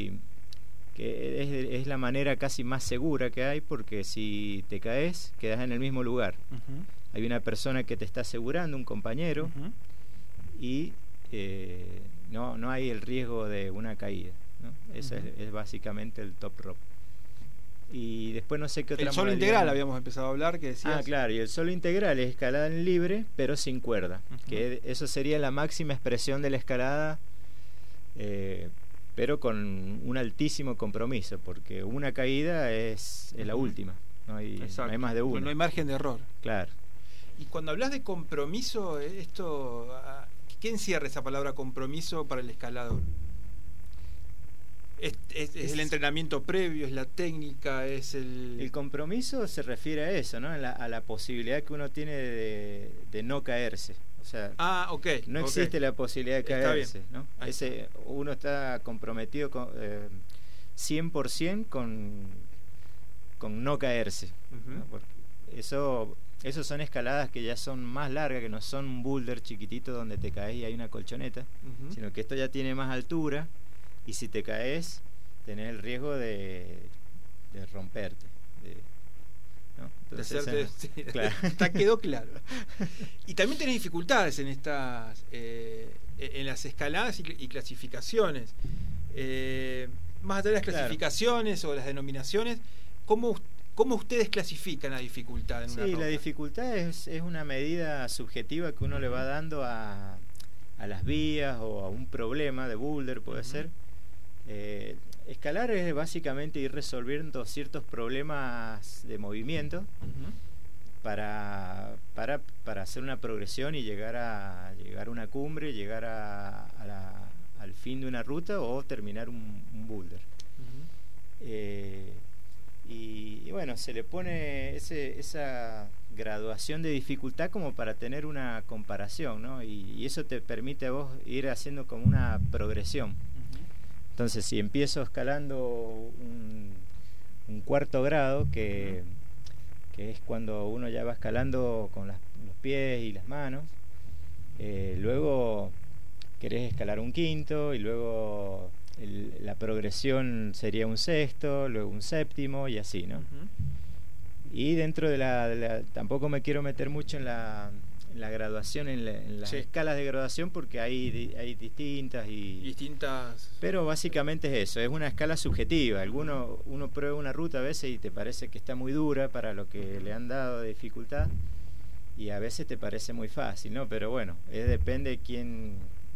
es la manera casi más segura que hay, porque si te caes, quedás en el mismo lugar. Hay una persona que te está asegurando, un compañero, y no hay el riesgo de una caída, ¿no? Eso es básicamente el top rope. Y después no sé qué otra. El solo integral habíamos empezado a hablar, que decías. Claro, y el solo integral es escalada en libre pero sin cuerda, que eso sería la máxima expresión de la escalada, pero con un altísimo compromiso, porque una caída es la última, no hay más de una. No hay margen de error. Claro. Y cuando hablas de compromiso, ¿qué encierra esa palabra compromiso para el escalador? Es el entrenamiento previo, es la técnica, es el compromiso se refiere a eso, ¿no? A la posibilidad que uno tiene de no caerse. O sea, no existe la posibilidad de caerse, ¿no? Uno está comprometido 100% con no caerse, ¿no? Porque eso son escaladas que ya son más largas, que no son un boulder chiquitito donde te caes y hay una colchoneta, sino que esto ya tiene más altura. Y si te caes, tenés el riesgo de romperte. Claro. Quedó claro. Y también tenés dificultades en estas en las escaladas y clasificaciones. Más allá de las clasificaciones o las denominaciones, ¿cómo ustedes clasifican la dificultad en una roca? La dificultad es una medida subjetiva que uno le va dando a las vías o a un problema de boulder, puede ser. Escalar es básicamente ir resolviendo ciertos problemas de movimiento para hacer una progresión y llegar a una cumbre, llegar al fin de una ruta o terminar un boulder. Y bueno, se le pone esa graduación de dificultad como para tener una comparación, ¿no? Y eso te permite a vos ir haciendo como una progresión. Entonces, si empiezo escalando un cuarto grado, que es cuando uno ya va escalando con los pies y las manos, luego querés escalar un quinto, y luego la progresión sería un sexto, luego un séptimo, y así, ¿no? Y dentro de tampoco me quiero meter mucho en la graduación, en las escalas de graduación, porque hay distintas pero básicamente es eso, es una escala subjetiva. Uno prueba una ruta a veces y te parece que está muy dura para lo que le han dado de dificultad, y a veces te parece muy fácil, ¿no? Pero bueno, depende de quién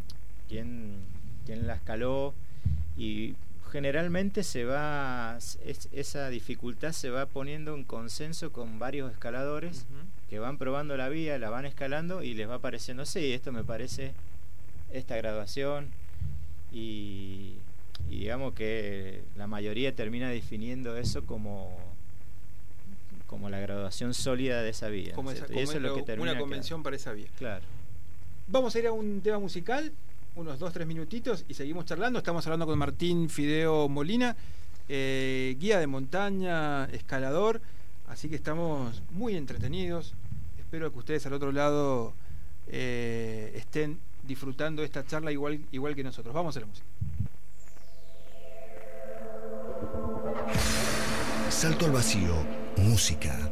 la escaló, y generalmente esa dificultad se va poniendo en consenso con varios escaladores que van probando la vía, la van escalando y les va pareciendo, sí, esto me parece esta graduación, y digamos que la mayoría termina definiendo eso como la graduación sólida de esa vía. Eso es lo que termina una convención para esa vía. Claro. Vamos a ir a un tema musical, unos 2-3 minutitos, y seguimos charlando. Estamos hablando con Martín Fideo Molina, guía de montaña, escalador, así que estamos muy entretenidos. Espero que ustedes al otro lado estén disfrutando esta charla igual que nosotros. Vamos a la música. Salto al vacío, música.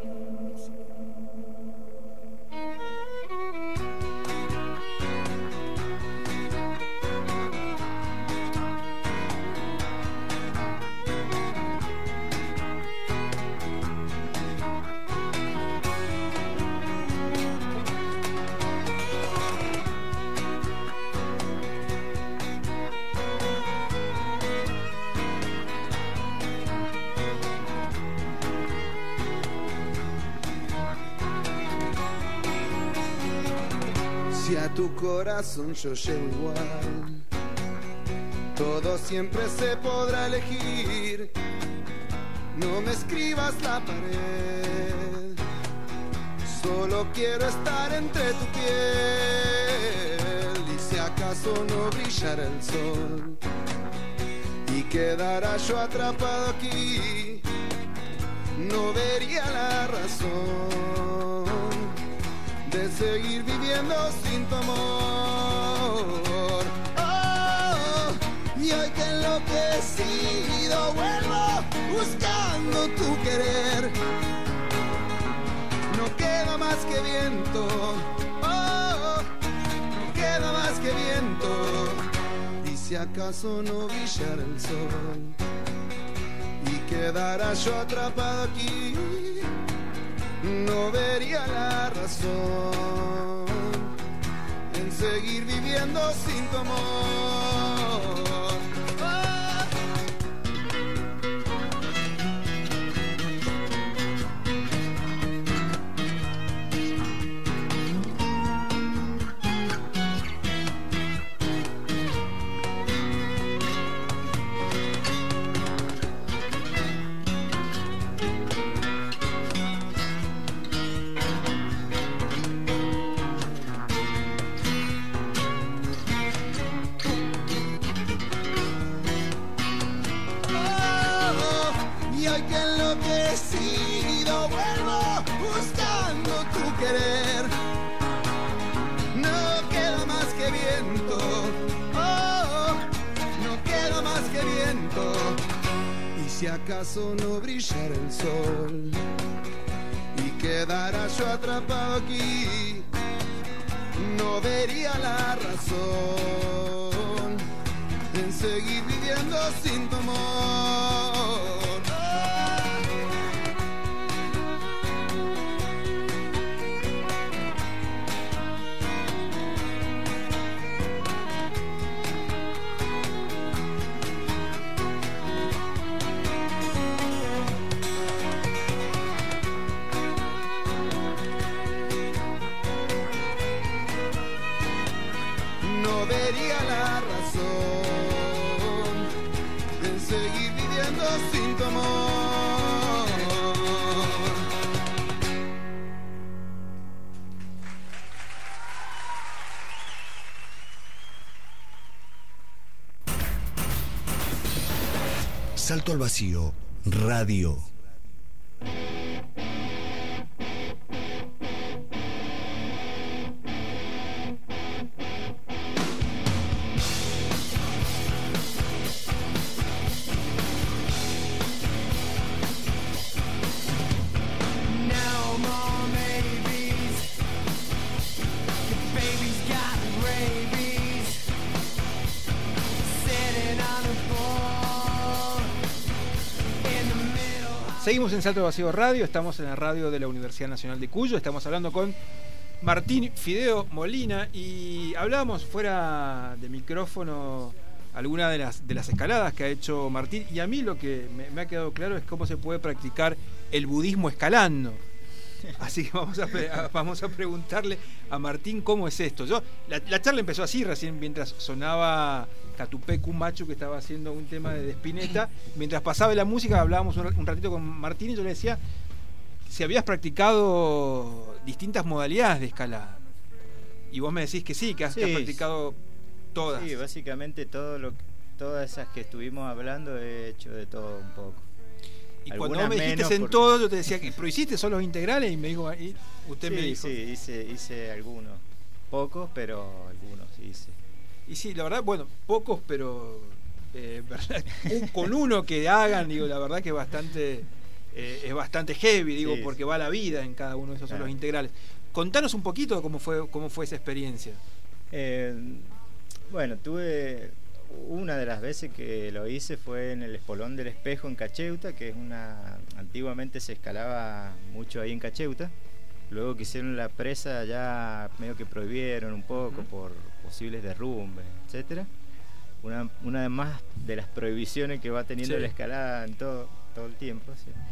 Si a tu corazón yo llego igual, todo siempre se podrá elegir. No me escribas la pared, solo quiero estar entre tu piel. Y si acaso no brillara el sol y quedara yo atrapado aquí, no vería la razón de seguir viviendo sin tu amor. Oh, y hoy que enloquecido vuelvo buscando tu querer. No queda más que viento, oh, no queda más que viento. Y si acaso no brillara el sol y quedara yo atrapado aquí, no vería la razón en seguir viviendo sin tu amor. No queda más que viento, oh, no queda más que viento. Y si acaso no brillara el sol y quedara yo atrapado aquí, no vería la razón en seguir viviendo sin tu amor. No vería la razón en seguir viviendo sin tu amor. Salto al vacío, radio. Seguimos en Salto al Vacío Radio, estamos en la radio de la Universidad Nacional de Cuyo, estamos hablando con Martín Fideo Molina y hablábamos fuera de micrófono algunas de las escaladas que ha hecho Martín, y a mí lo que me ha quedado claro es cómo se puede practicar el budismo escalando. Así que vamos a preguntarle a Martín cómo es esto. La charla empezó así recién mientras sonaba Catupé Cumachu, que estaba haciendo un tema de Spinetta. Mientras pasaba la música hablábamos un ratito con Martín y yo le decía si habías practicado distintas modalidades de escalada. Y vos me decís que sí, que has practicado todas. Sí, básicamente todas esas que estuvimos hablando he hecho de todo un poco. Y cuando vos me dijiste en todo, yo te decía que, ¿pero hiciste solo los integrales? Y me dijo, usted me dijo. Sí, hice algunos. pocos, pero algunos hice. Y sí, la verdad, bueno, pocos, pero ¿verdad? Con uno que hagan, digo, la verdad que es bastante heavy, digo, Sí, porque va la vida en cada uno de esos Claro. solos integrales. Contanos un poquito cómo fue esa experiencia. Bueno, tuve una de las veces que lo hice fue en el Espolón del Espejo en Cacheuta, que es antiguamente se escalaba mucho ahí en Cacheuta. Luego que hicieron la presa ya medio que prohibieron un poco por posibles derrumbes, etcétera. Una más de las prohibiciones que va teniendo Sí. la escalada en todo el tiempo.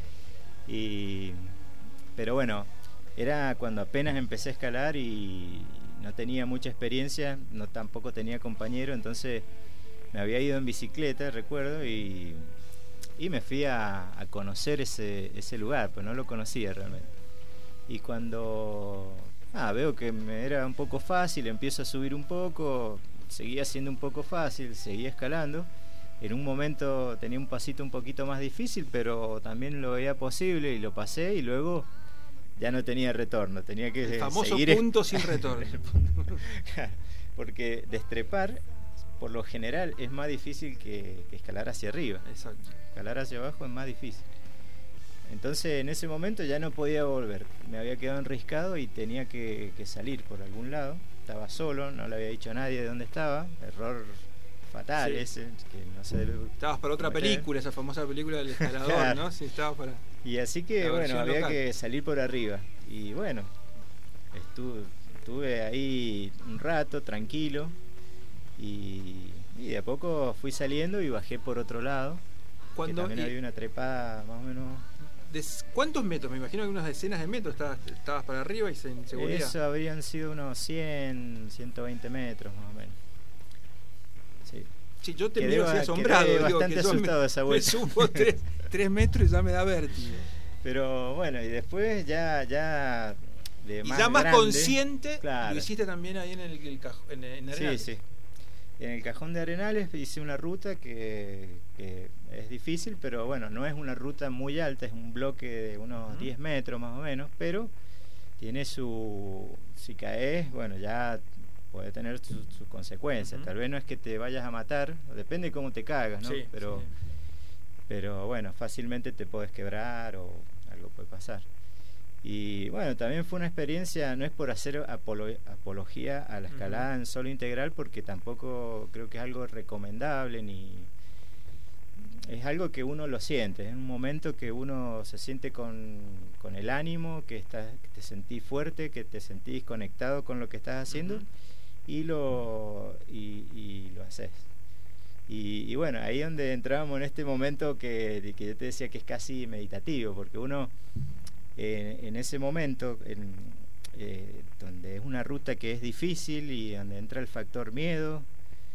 ¿Sí? Pero bueno, era cuando apenas empecé a escalar y no tenía mucha experiencia, tampoco tenía compañero, entonces me había ido en bicicleta, recuerdo, y me fui a conocer ese lugar, pues no lo conocía realmente. Y cuando veo que me era un poco fácil, empiezo a subir un poco, seguía siendo un poco fácil, seguía escalando. En un momento tenía un pasito un poquito más difícil, pero también lo veía posible y lo pasé, y luego ya no tenía retorno, tenía que El famoso seguir punto sin retorno. Claro, porque destrepar por lo general es más difícil que escalar hacia arriba. Exacto. Escalar hacia abajo es más difícil. Entonces en ese momento ya no podía volver, me había quedado enriscado y tenía que salir por algún lado. Estaba solo, no le había dicho a nadie de dónde estaba, error fatal Sí. ese, que no sé. Estabas para otra película, esa famosa película del escalador, Claro. ¿no? Sí, estabas para... Y así que la bueno, versión había local. que salir por arriba. Y bueno, estuve ahí un rato tranquilo y de a poco fui saliendo y bajé por otro lado. Que también había una trepada más o menos. ¿Cuántos metros? Me imagino que unas decenas de metros estabas para arriba y en seguridad. Eso habrían sido unos 100, 120 metros más o menos. Sí. Sí, yo te Quedé miro así asombrado. quedé digo, bastante que yo asustado esa me vuelta. subo 3 metros y ya me da vértigo. Pero bueno, y después ya de Y más ya más grande, consciente, claro. lo hiciste también ahí en el cajón, en Arenales. Sí. En el Cajón de Arenales hice una ruta que es difícil, pero bueno, no es una ruta muy alta, es un bloque de unos 10 metros más o menos, pero tiene si caes, bueno, ya puede tener sus consecuencias. Tal vez no es que te vayas a matar, depende de cómo te caigas, ¿no? Sí, pero bueno, fácilmente te puedes quebrar o algo puede pasar. Y bueno, también fue una experiencia, no es por hacer apología a la escalada en solo integral, porque tampoco creo que es algo recomendable, ni es algo que uno lo siente, es un momento que uno se siente con el ánimo, que te sentís fuerte, que te sentís conectado con lo que estás haciendo y lo haces. Y bueno, ahí es donde entramos en este momento que yo te decía que es casi meditativo, porque uno en ese momento donde es una ruta que es difícil y donde entra el factor miedo,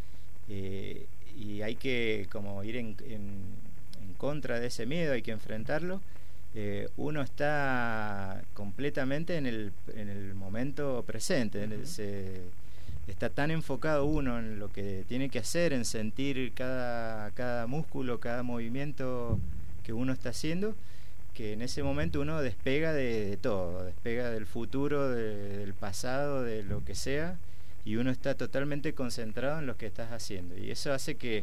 y hay que como ir en contra de ese miedo, hay que enfrentarlo. Uno está completamente en el momento presente, está tan enfocado uno en lo que tiene que hacer, en sentir cada músculo, cada movimiento que uno está haciendo, que en ese momento uno despega de todo, despega del futuro, del pasado, de lo que sea, y uno está totalmente concentrado en lo que estás haciendo. Y eso hace que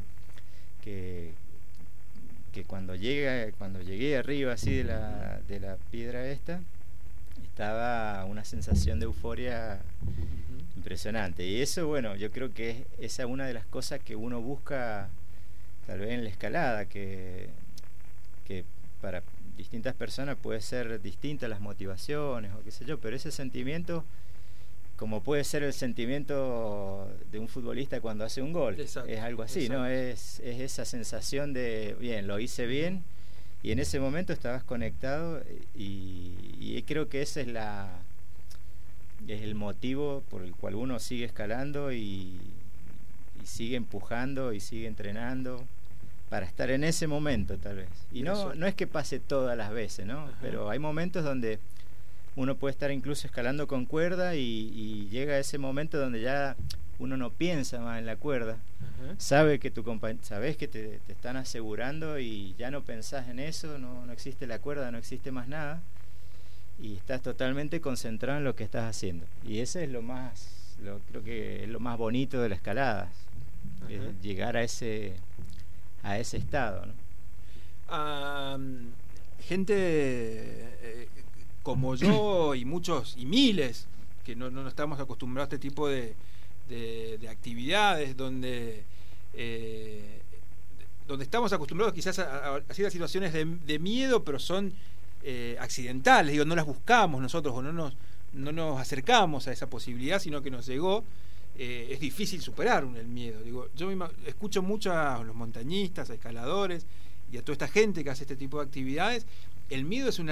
cuando llegué arriba así de la piedra esta, estaba una sensación de euforia impresionante. Y eso, bueno, yo creo que esa es una de las cosas que uno busca tal vez en la escalada, que para distintas personas puede ser distintas las motivaciones o qué sé yo, pero ese sentimiento, como puede ser el sentimiento de un futbolista cuando hace un gol, Exacto, es algo así, exacto. ¿no? Es esa sensación de, bien, lo hice bien, y en ese momento estabas conectado, y creo que ese es el motivo por el cual uno sigue escalando y sigue empujando y sigue entrenando para estar en ese momento, tal vez. Y no es que pase todas las veces, ¿no? Pero hay momentos donde uno puede estar incluso escalando con cuerda y llega ese momento donde ya uno no piensa más en la cuerda. Sabe que sabes que te están asegurando y ya no pensás en eso, no existe la cuerda, no existe más nada, y estás totalmente concentrado en lo que estás haciendo. Y ese es lo más creo que es lo más bonito de la escalada, llegar a ese estado, ¿no? Gente como yo y muchos y miles que no estamos acostumbrados a este tipo de actividades donde estamos acostumbrados quizás a ciertas situaciones de miedo, pero son accidentales, digo, no las buscamos nosotros o no nos acercamos a esa posibilidad, sino que nos llegó. Es difícil superar el miedo. Digo, yo escucho mucho a los montañistas, a escaladores y a toda esta gente que hace este tipo de actividades. El miedo es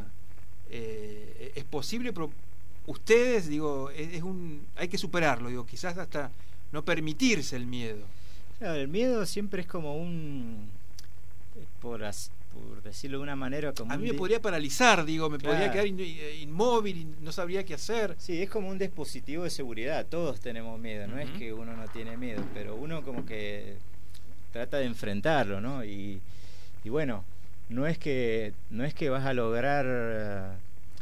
posible, pero ustedes, digo, hay que superarlo, digo, quizás hasta no permitirse el miedo. Claro, el miedo siempre es como por decirlo de una manera, como a mí me podría paralizar, digo, me podría quedar inmóvil y no sabría qué hacer. Sí, es como un dispositivo de seguridad. Todos tenemos miedo, no es que uno no tiene miedo, pero uno como que trata de enfrentarlo, ¿no? Y bueno, no es que vas a lograr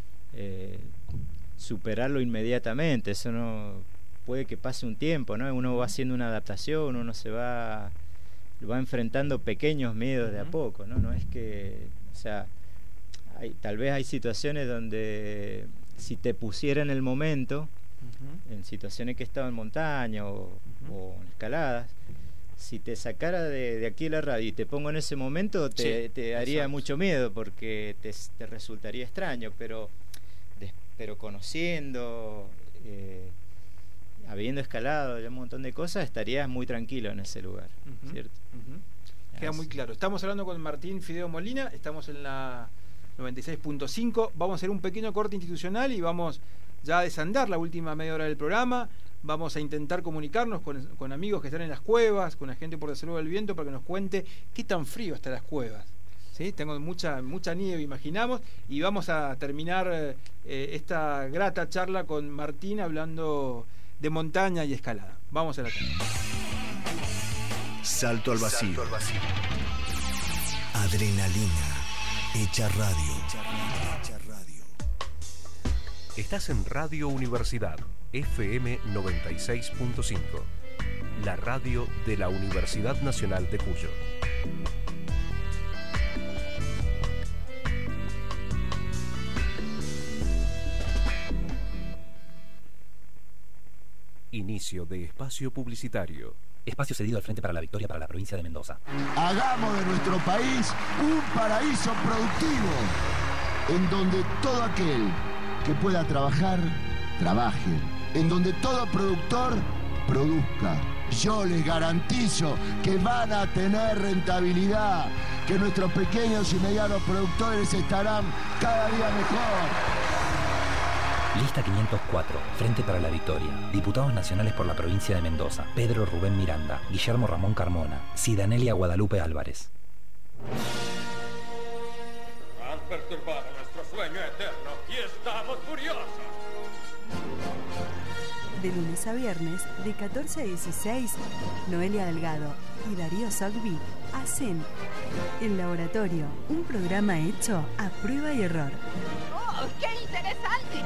superarlo inmediatamente. Eso no puede que pase un tiempo, ¿no? Uno va haciendo una adaptación, uno va enfrentando pequeños miedos de a poco, ¿no? No es que, o sea, tal vez hay situaciones donde si te pusiera en el momento, en situaciones que he estado en montaña o en escaladas, si te sacara de aquí la radio y te pongo en ese momento, te daría mucho miedo porque te resultaría extraño, pero conociendo, habiendo escalado ya un montón de cosas, estarías muy tranquilo en ese lugar, ¿cierto? Queda muy claro. Estamos hablando con Martín Fideo Molina, estamos en la 96.5, vamos a hacer un pequeño corte institucional y vamos ya a desandar la última media hora del programa. Vamos a intentar comunicarnos con amigos que están en las cuevas, con la gente por Reserva del Viento, para que nos cuente qué tan frío están las cuevas. ¿Sí? Tengo mucha nieve, imaginamos, y vamos a terminar esta grata charla con Martín hablando de montaña y escalada. Vamos a la tarde. Salto al vacío. Adrenalina hecha radio. Estás en Radio Universidad, FM 96.5, la radio de la Universidad Nacional de Cuyo. Inicio de espacio publicitario. Espacio cedido al Frente para la Victoria para la provincia de Mendoza. Hagamos de nuestro país un paraíso productivo, en donde todo aquel que pueda trabajar, trabaje, en donde todo productor produzca. Yo les garantizo que van a tener rentabilidad, que nuestros pequeños y medianos productores estarán cada día mejor. Lista 504, Frente para la Victoria. Diputados nacionales por la provincia de Mendoza: Pedro Rubén Miranda, Guillermo Ramón Carmona, Cidanelia Guadalupe Álvarez. Han perturbado nuestro sueño eterno y estamos furiosos. De lunes a viernes, de 14 a 16, Noelia Delgado y Darío Sogby hacen El Laboratorio, un programa hecho a prueba y error. ¡Oh, qué interesante!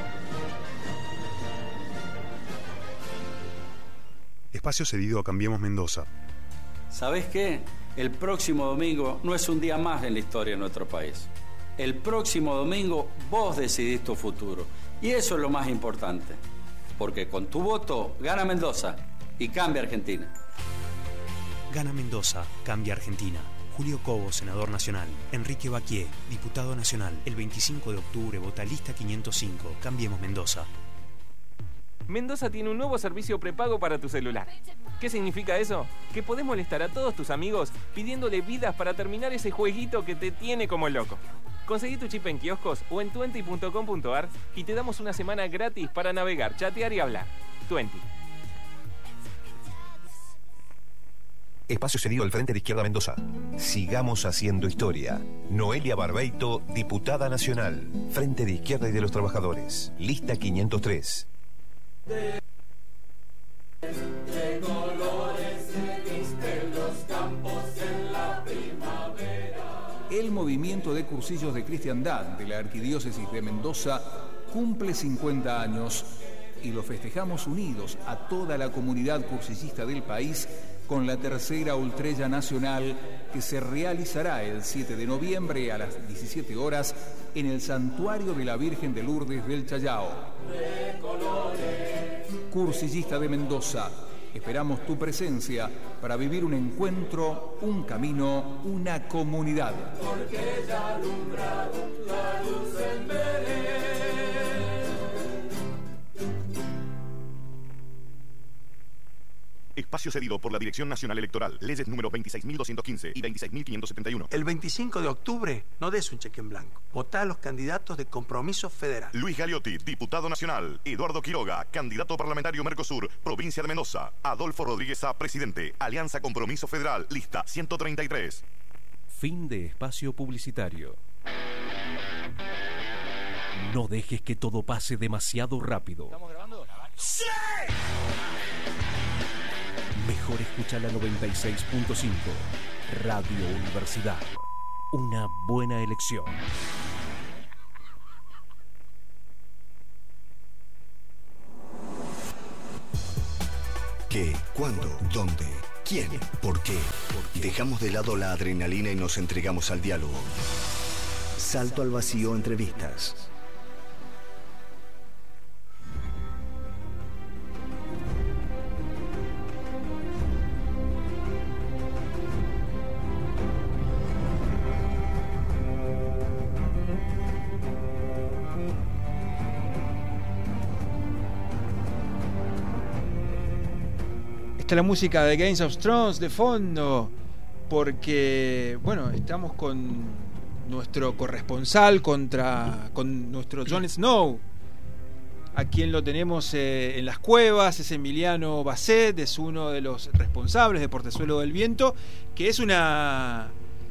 Espacio cedido a Cambiemos Mendoza. ¿Sabés qué? El próximo domingo no es un día más en la historia de nuestro país. El próximo domingo vos decidís tu futuro. Y eso es lo más importante. Porque con tu voto gana Mendoza y cambia Argentina. Gana Mendoza, cambia Argentina. Julio Cobo, senador nacional. Enrique Baquié, diputado nacional. El 25 de octubre, vota lista 505. Cambiemos Mendoza. Mendoza tiene un nuevo servicio prepago para tu celular. ¿Qué significa eso? Que podés molestar a todos tus amigos pidiéndole vidas para terminar ese jueguito que te tiene como loco. Conseguí tu chip en kioscos o en Tuenti.com.ar y te damos una semana gratis para navegar, chatear y hablar. Tuenti. Espacio cedido al Frente de Izquierda Mendoza. Sigamos haciendo historia. Noelia Barbeito, diputada nacional. Frente de Izquierda y de los Trabajadores. Lista 503. De colores se visten los campos en la primavera. El movimiento de cursillos de cristiandad de la Arquidiócesis de Mendoza cumple 50 años y lo festejamos unidos a toda la comunidad cursillista del país con la tercera Ultrella Nacional que se realizará el 7 de noviembre a las 17 horas en el Santuario de la Virgen de Lourdes del Chayao. Cursillista de Mendoza, esperamos tu presencia para vivir un encuentro, un camino, una comunidad. Porque ya ha alumbrado la luz en Belén. Espacio cedido por la Dirección Nacional Electoral. Leyes número 26.215 y 26.571. El 25 de octubre no des un cheque en blanco. Votá a los candidatos de Compromiso Federal. Luis Galiotti, diputado nacional. Eduardo Quiroga, candidato parlamentario Mercosur, provincia de Mendoza. Adolfo Rodríguez A, presidente. Alianza Compromiso Federal, lista 133. Fin de espacio publicitario. No dejes que todo pase demasiado rápido. ¿Estamos grabando? ¡Sí! Mejor escucha la 96.5. Radio Universidad. Una buena elección. ¿Qué? ¿Cuándo? ¿Dónde? ¿Quién? ¿Por qué? Dejamos de lado la adrenalina y nos entregamos al diálogo. Salto al vacío, entrevistas. Está la música de Games of Thrones de fondo, porque, bueno, estamos con nuestro corresponsal con nuestro Jon Snow, a quien lo tenemos en las cuevas. Es Emiliano Basset, es uno de los responsables de Portezuelo del Viento, que es una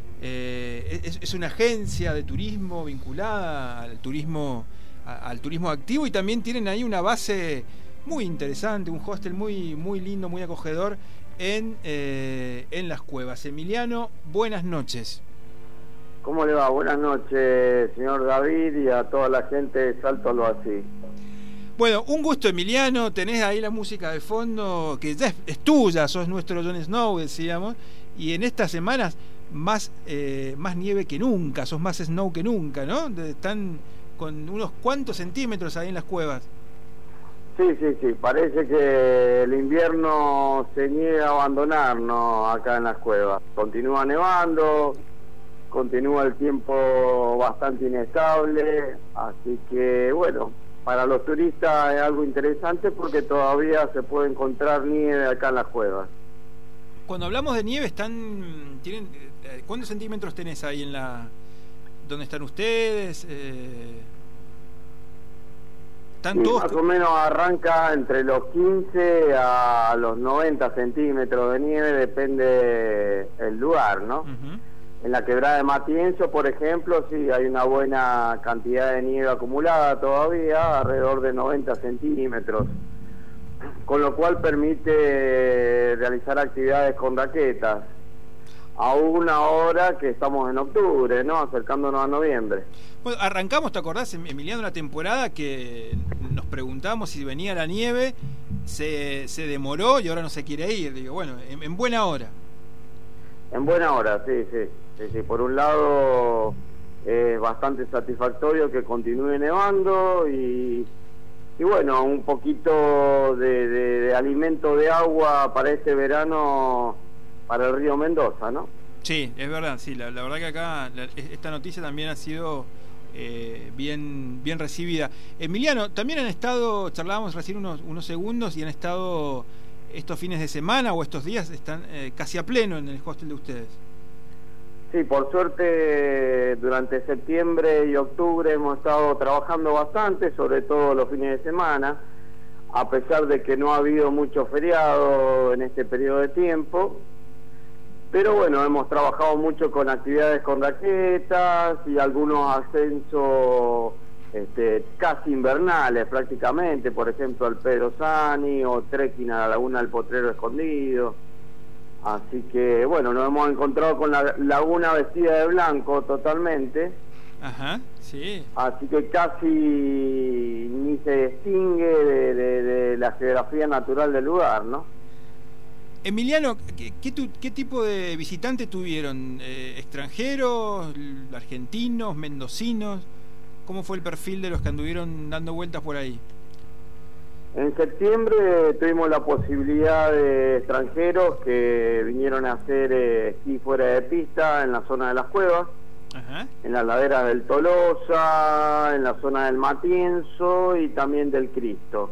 agencia de turismo vinculada al turismo activo, y también tienen ahí una base muy interesante, un hostel muy, muy lindo, muy acogedor en las cuevas. Emiliano, buenas noches. ¿Cómo le va? Buenas noches, señor David, y a toda la gente de Salto al Vacío. Bueno, un gusto, Emiliano. Tenés ahí la música de fondo, que ya es tuya, sos nuestro Jon Snow, decíamos, y en estas semanas más nieve que nunca, sos más Snow que nunca, ¿no? Están con unos cuantos centímetros ahí en las cuevas. Sí, parece que el invierno se niega a abandonarnos acá en las cuevas. Continúa nevando, continúa el tiempo bastante inestable, así que bueno, para los turistas es algo interesante porque todavía se puede encontrar nieve acá en las cuevas. Cuando hablamos de nieve, ¿cuántos centímetros tenés ahí en donde están ustedes? Sí, más o menos arranca entre los 15 a los 90 centímetros de nieve, depende el lugar, ¿no? En la quebrada de Matienzo, por ejemplo, sí, hay una buena cantidad de nieve acumulada todavía, alrededor de 90 centímetros, con lo cual permite realizar actividades con raquetas, aún ahora que estamos en octubre, ¿no? Acercándonos a noviembre. Bueno, arrancamos, ¿te acordás, Emiliano, una temporada que nos preguntamos si venía la nieve, se demoró y ahora no se quiere ir? Digo, bueno, en buena hora. En buena hora, sí. Por un lado es bastante satisfactorio que continúe nevando y bueno, un poquito de alimento de agua para este verano para el río Mendoza, ¿no? Sí, es verdad, sí, la verdad que acá esta noticia también ha sido bien recibida. Emiliano, también han estado, charlábamos recién unos segundos, y han estado estos fines de semana o estos días, están casi a pleno en el hostel de ustedes. Sí, por suerte durante septiembre y octubre hemos estado trabajando bastante, sobre todo los fines de semana, a pesar de que no ha habido mucho feriado en este periodo de tiempo. Pero bueno, hemos trabajado mucho con actividades con raquetas y algunos ascensos casi invernales prácticamente, por ejemplo al Pedro Sani o trekking a la Laguna del Potrero Escondido. Así que bueno, nos hemos encontrado con la laguna vestida de blanco totalmente. Ajá, sí. Así que casi ni ni se distingue de la geografía natural del lugar, ¿no? Emiliano, ¿qué tipo de visitantes tuvieron? ¿Extranjeros, argentinos, mendocinos? ¿Cómo fue el perfil de los que anduvieron dando vueltas por ahí? En septiembre tuvimos la posibilidad de extranjeros que vinieron a hacer esquí fuera de pista en la zona de las cuevas, en las laderas del Tolosa, en la zona del Matienzo y también del Cristo.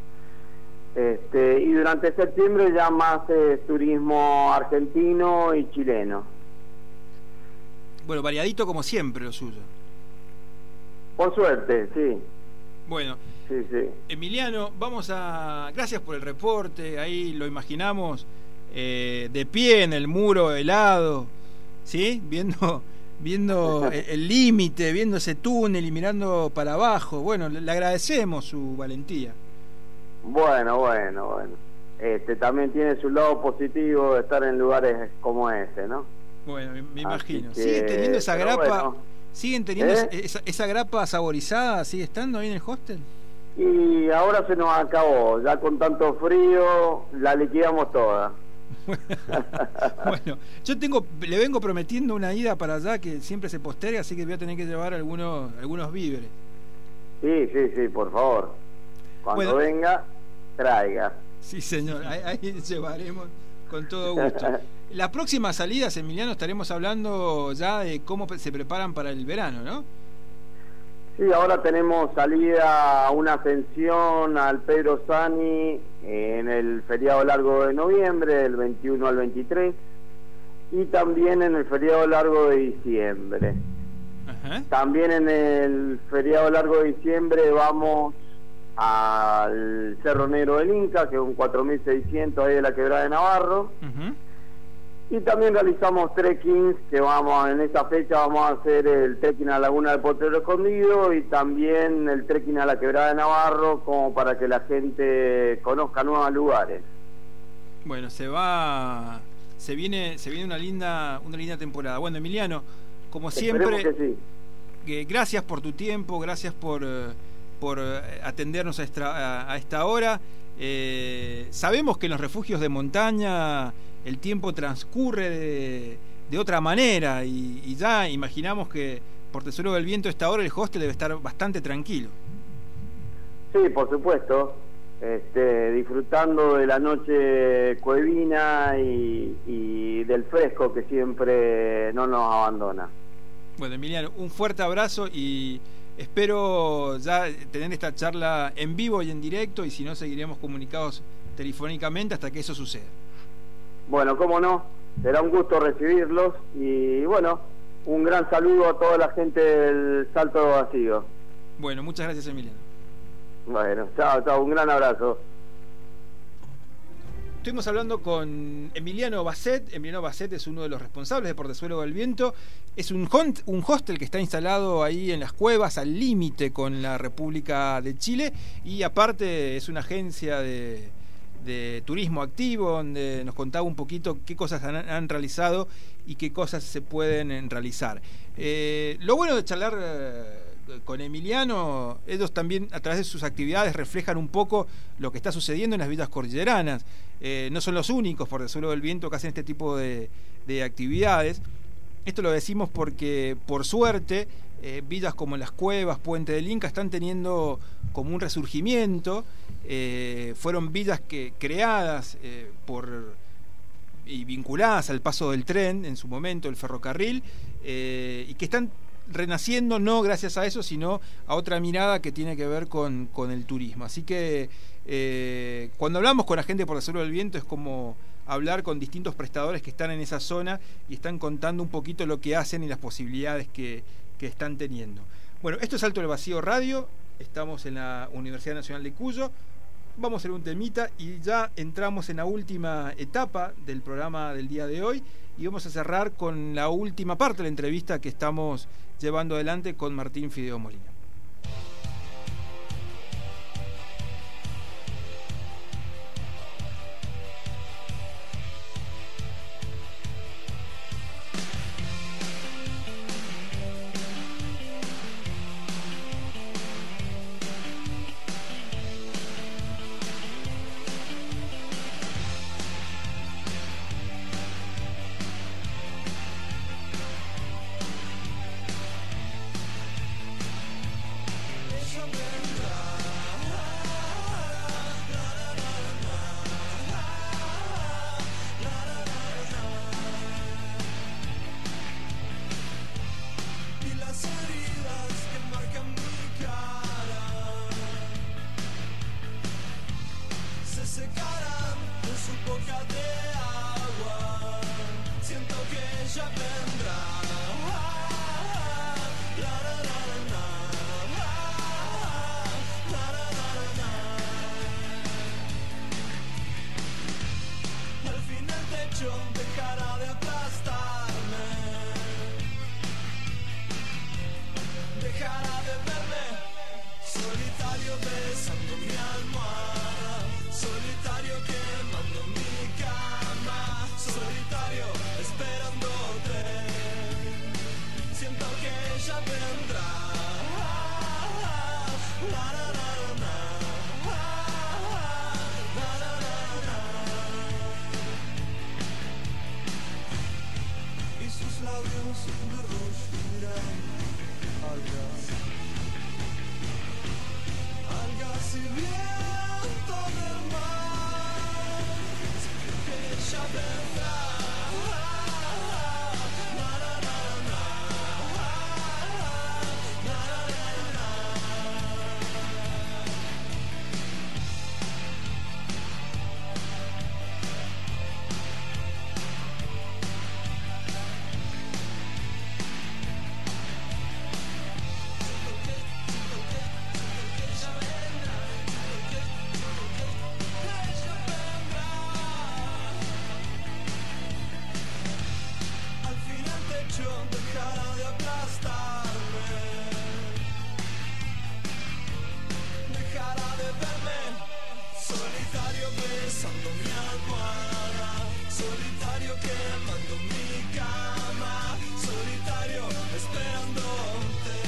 Y durante septiembre ya más turismo argentino y chileno. Bueno, variadito como siempre lo suyo. Por suerte, sí. Bueno, sí. Emiliano, gracias por el reporte, ahí lo imaginamos de pie en el muro helado, ¿sí? Viendo el límite, viendo ese túnel y mirando para abajo. Bueno, le agradecemos su valentía. Bueno. También tiene su lado positivo de estar en lugares como ese, ¿no? Bueno, me imagino. ¿Siguen teniendo esa grapa? Bueno. ¿Siguen teniendo esa grapa saborizada? ¿Sigue estando ahí en el hostel? Y ahora se nos acabó. Ya con tanto frío, la liquidamos toda. Bueno, yo le vengo prometiendo una ida para allá que siempre se posterga, así que voy a tener que llevar algunos víveres. Sí, por favor. Cuando venga, traiga. Sí, señor, ahí llevaremos con todo gusto. Las próximas salidas, Emiliano, estaremos hablando ya de cómo se preparan para el verano, ¿no? Sí, ahora tenemos salida a una ascensión al Pedro Sani en el feriado largo de noviembre, del 21 al 23, y también en el feriado largo de diciembre. También en el feriado largo de diciembre vamos al Cerro Negro del Inca, que es un 4600 ahí de la Quebrada de Navarro. Y también realizamos trekkings, que en esa fecha vamos a hacer el trekking a la Laguna del Potrero Escondido y también el trekking a la Quebrada de Navarro, como para que la gente conozca nuevos lugares. Bueno, se viene una linda temporada. Bueno, Emiliano, como siempre, que sí. Gracias por tu tiempo, gracias por atendernos a esta hora. Sabemos que en los refugios de montaña el tiempo transcurre de otra manera y ya imaginamos que por Tesoros del Viento a esta hora el hostel debe estar bastante tranquilo. Sí, por supuesto, disfrutando de la noche cuevina y del fresco que siempre no nos abandona. Bueno, Emiliano, un fuerte abrazo y espero ya tener esta charla en vivo y en directo, y si no seguiremos comunicados telefónicamente hasta que eso suceda. Bueno, cómo no, será un gusto recibirlos y bueno, un gran saludo a toda la gente del Salto de Vacío. Bueno, muchas gracias, Emiliano. Bueno, chao, un gran abrazo. Estuvimos hablando con Emiliano Basset. Emiliano Basset es uno de los responsables de Portezuelo del Viento. Es un hostel que está instalado ahí en las cuevas, al límite con la República de Chile, y aparte es una agencia de turismo activo, donde nos contaba un poquito qué cosas han realizado y qué cosas se pueden realizar. Lo bueno de charlar con Emiliano, ellos también a través de sus actividades reflejan un poco lo que está sucediendo en las villas cordilleranas. No son los únicos por Portezuelo del Viento que hacen este tipo de actividades. Esto lo decimos porque, por suerte, villas como Las Cuevas, Puente del Inca están teniendo como un resurgimiento. Fueron villas creadas y vinculadas al paso del tren en su momento, el ferrocarril, y que están renaciendo no gracias a eso, sino a otra mirada que tiene que ver con el turismo. Así que cuando hablamos con la gente de Portezuelo del Viento es como hablar con distintos prestadores que están en esa zona y están contando un poquito lo que hacen y las posibilidades que están teniendo. Bueno, esto es Salto del Vacío Radio, estamos en la Universidad Nacional de Cuyo. Vamos a hacer un temita y ya entramos en la última etapa del programa del día de hoy y vamos a cerrar con la última parte de la entrevista que estamos llevando adelante con Martín Fideo Molina. solitario besando mi almohada, solitario quemando mi cama, solitario esperándote. Siento que ella vendrá. La, la, la, la, la, la, la, la. Y sus labios de rosa algas, algas y viento del mar, que ella vendrá. Dejará de aplastarme, dejará de verme, solitario besando mi almohada, solitario quemando mi cama, solitario esperándote.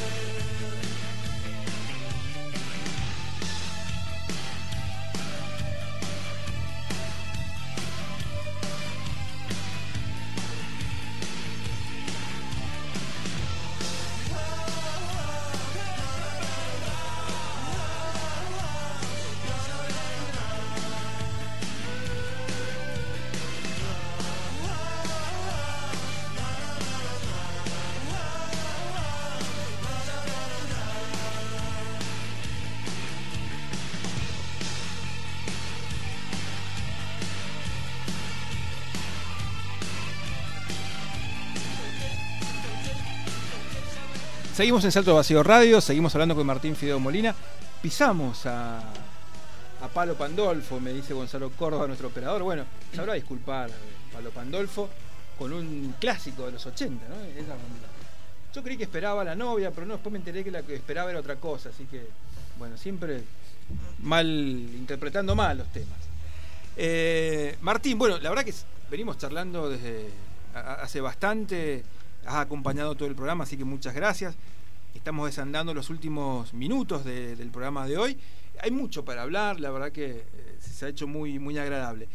Seguimos en Salto Vacío Radio, seguimos hablando con Martín Fideo Molina. Pisamos a Palo Pandolfo, me dice Gonzalo Córdoba, nuestro operador. Bueno, se habrá disculpar Palo Pandolfo con un clásico de los 80, ¿no? Yo creí que esperaba a la novia, pero no, después me enteré que la que esperaba era otra cosa, así que, bueno, siempre interpretando mal los temas. Martín, bueno, la verdad que venimos charlando desde hace bastante. Has acompañado todo el programa, así que muchas gracias. Estamos desandando los últimos minutos del programa de hoy. Hay mucho para hablar, la verdad que se ha hecho muy, muy agradable.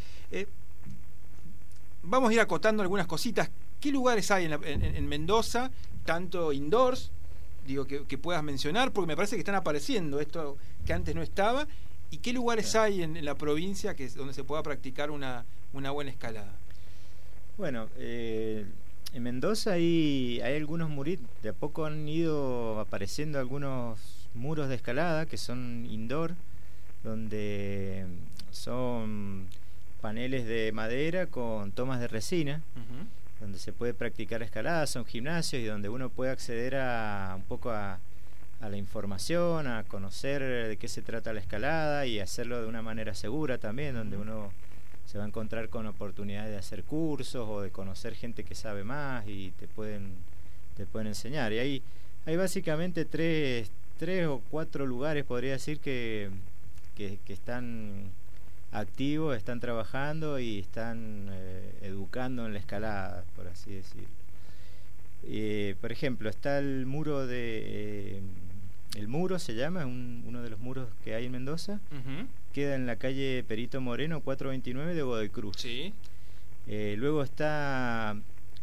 Vamos a ir acotando algunas cositas. ¿Qué lugares hay en Mendoza, tanto indoors, digo, que puedas mencionar? Porque me parece que están apareciendo esto que antes no estaba. ¿Y qué lugares hay en la provincia donde se pueda practicar una buena escalada? Bueno, en Mendoza hay algunos muritos. De a poco han ido apareciendo algunos muros de escalada que son indoor, donde son paneles de madera con tomas de resina, donde se puede practicar escalada. Son gimnasios y donde uno puede acceder un poco a la información, a conocer de qué se trata la escalada y hacerlo de una manera segura también, donde uno se va a encontrar con oportunidades de hacer cursos o de conocer gente que sabe más y te pueden enseñar. Y hay básicamente tres o cuatro lugares, podría decir, que están activos, están trabajando y están educando en la escalada, por así decirlo. Por ejemplo, está el muro el muro se llama, es uno de los muros que hay en Mendoza. Queda en la calle Perito Moreno 429 de Godoy Cruz. Sí. Luego está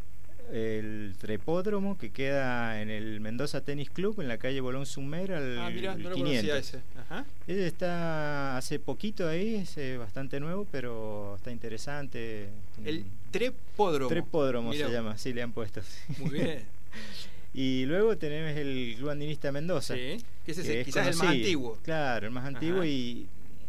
el trepódromo, que queda en el Mendoza Tenis Club, en la calle Bolón Sumer al mira, no 500. Lo conocía ese. Ajá. Ese está hace poquito ahí, es bastante nuevo, pero está interesante. El trepódromo. Trepódromo se llama, sí, le han puesto. Muy bien. Y luego tenemos el Club Andinista Mendoza. Sí, que ese es quizás el más antiguo. Claro, el más antiguo. Ajá. Y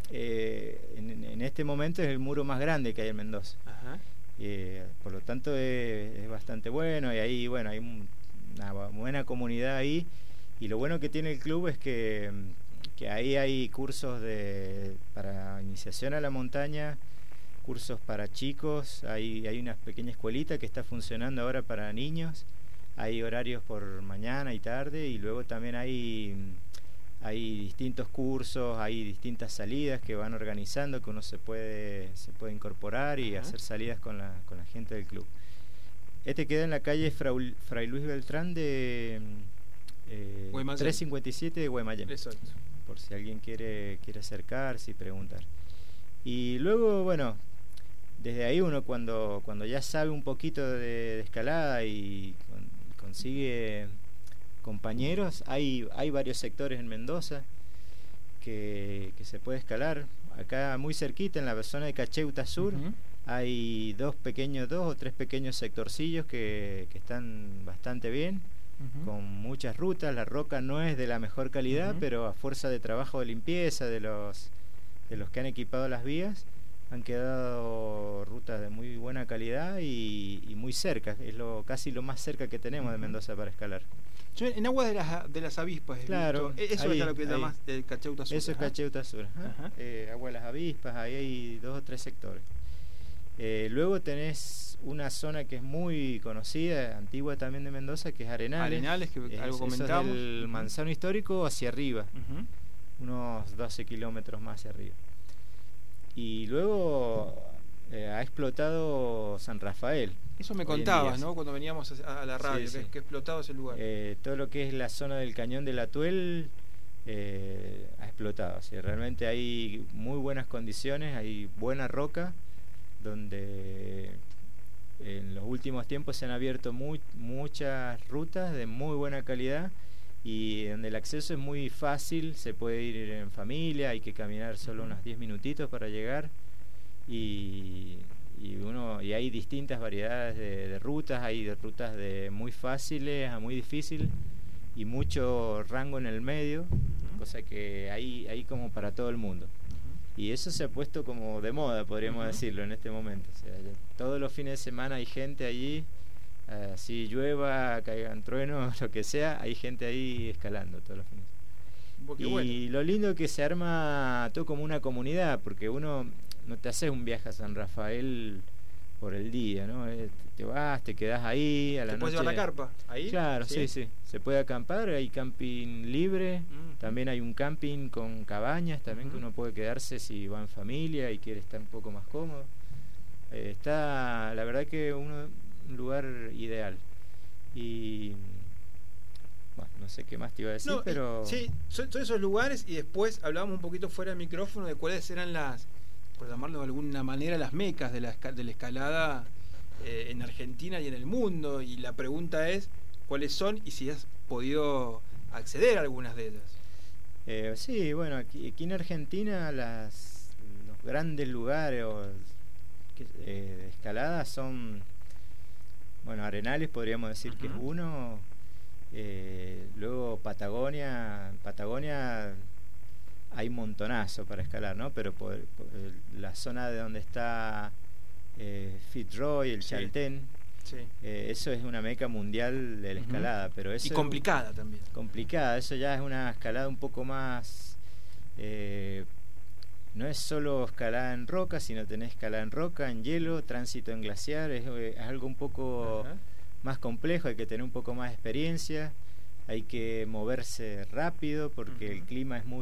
en este momento es el muro más grande que hay en Mendoza. Ajá. Por lo tanto es bastante bueno, y ahí bueno hay una buena comunidad ahí, y lo bueno que tiene el club es que ahí hay cursos para iniciación a la montaña, cursos para chicos, hay una pequeña escuelita que está funcionando ahora para niños, hay horarios por mañana y tarde, y luego también hay hay distintos cursos, hay distintas salidas que van organizando, que uno se puede incorporar y hacer salidas con la gente del club. Este queda en la calle Fray Luis Beltrán de 357 de Guaymallén. Exacto. Por si alguien quiere acercarse y preguntar. Y luego, bueno, desde ahí uno cuando ya sabe un poquito de escalada y consigue compañeros, hay varios sectores en Mendoza que se puede escalar. Acá muy cerquita, en la zona de Cacheuta Sur, hay dos o tres pequeños sectorcillos que están bastante bien, con muchas rutas. La roca no es de la mejor calidad, pero a fuerza de trabajo de limpieza de los que han equipado las vías, han quedado rutas de muy buena calidad y muy cerca. Es casi lo más cerca que tenemos de Mendoza para escalar. Yo en aguas de las avispas he claro, visto. Eso ahí, es lo que llamas el Cacheuta Sur. Eso es Cacheuta Sur. Agua de las avispas, ahí hay 2 o 3 sectores. Luego tenés una zona que es muy conocida, antigua también de Mendoza, que es Arenales. Arenales, que algo comentamos. Eso es del Manzano Histórico hacia arriba, unos 12 kilómetros más hacia arriba. Y luego ha explotado San Rafael. Eso me contabas, ¿no? Cuando veníamos a la radio, sí. Que ha explotado ese lugar. Todo lo que es la zona del Cañón del Atuel ha explotado. O sea, realmente hay muy buenas condiciones, hay buena roca, donde en los últimos tiempos se han abierto muchas rutas de muy buena calidad y donde el acceso es muy fácil, se puede ir en familia, hay que caminar solo unos 10 minutitos para llegar y hay distintas variedades de rutas, hay de rutas de muy fáciles a muy difícil y mucho rango en el medio, cosa que hay como para todo el mundo. Y eso se ha puesto como de moda, podríamos decirlo, en este momento. O sea, todos los fines de semana hay gente allí, si llueva, caigan truenos, lo que sea, hay gente ahí escalando todos los fines. Y bueno, lo lindo es que se arma todo como una comunidad, porque uno no te haces un viaje a San Rafael por el día, ¿no? Te vas, te quedás ahí a la noche. ¿Te puedes llevar la carpa ahí? Claro, sí. Se puede acampar, hay camping libre, también hay un camping con cabañas también que uno puede quedarse si va en familia y quiere estar un poco más cómodo. Está, la verdad que un lugar ideal. Y bueno, no sé qué más te iba a decir, pero sí, son todos esos lugares. Y después hablábamos un poquito fuera del micrófono de cuáles eran las, por llamarlo de alguna manera, las mecas de la escalada en Argentina y en el mundo, y la pregunta es cuáles son y si has podido acceder a algunas de ellas. Sí, bueno, aquí en Argentina los grandes lugares de escalada son, bueno, Arenales podríamos decir que es uno, luego Patagonia hay montonazo para escalar, ¿no? Pero por la zona de donde está Fitzroy, el Chaltén, eso es una meca mundial de la escalada, pero eso y complicada también. Complicada, eso ya es una escalada un poco más, no es solo escalada en roca, sino tenés escalada en roca, en hielo, tránsito en glaciar, es algo un poco más complejo, hay que tener un poco más de experiencia, hay que moverse rápido porque el clima es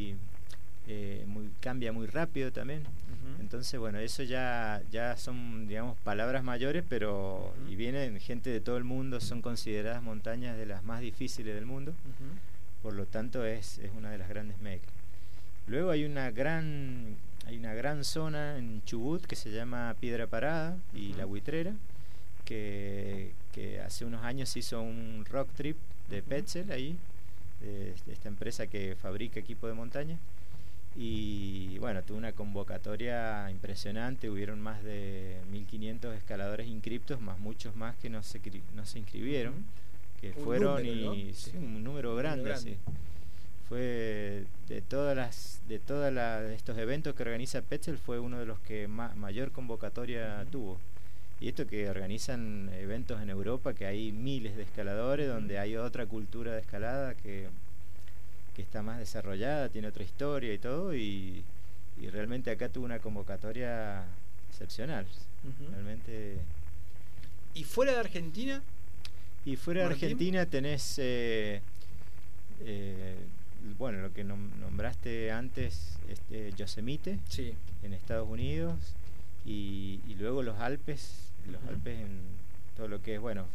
cambia muy rápido también. Entonces, bueno, eso ya son, digamos, palabras mayores, pero y vienen gente de todo el mundo, son consideradas montañas de las más difíciles del mundo, por lo tanto es una de las grandes mecas. Luego hay una gran zona en Chubut que se llama Piedra Parada y La Buitrera, que hace unos años se hizo un rock trip de Petzl ahí, de esta empresa que fabrica equipo de montaña, y bueno, tuvo una convocatoria impresionante, hubieron más de 1500 escaladores inscriptos, más muchos más que no se inscribieron, que fueron número, y ¿no? Sí, un número grande. Sí. Fue de estos eventos que organiza Petzl, fue uno de los que mayor convocatoria tuvo. Y esto que organizan eventos en Europa, que hay miles de escaladores, donde hay otra cultura de escalada que está más desarrollada, tiene otra historia y todo, y realmente acá tuvo una convocatoria excepcional. Realmente. ¿Y fuera de Argentina? Y fuera de Argentina tenés bueno, lo que nombraste antes, Yosemite, sí, en Estados Unidos, y luego los Alpes en todo lo que es, bueno,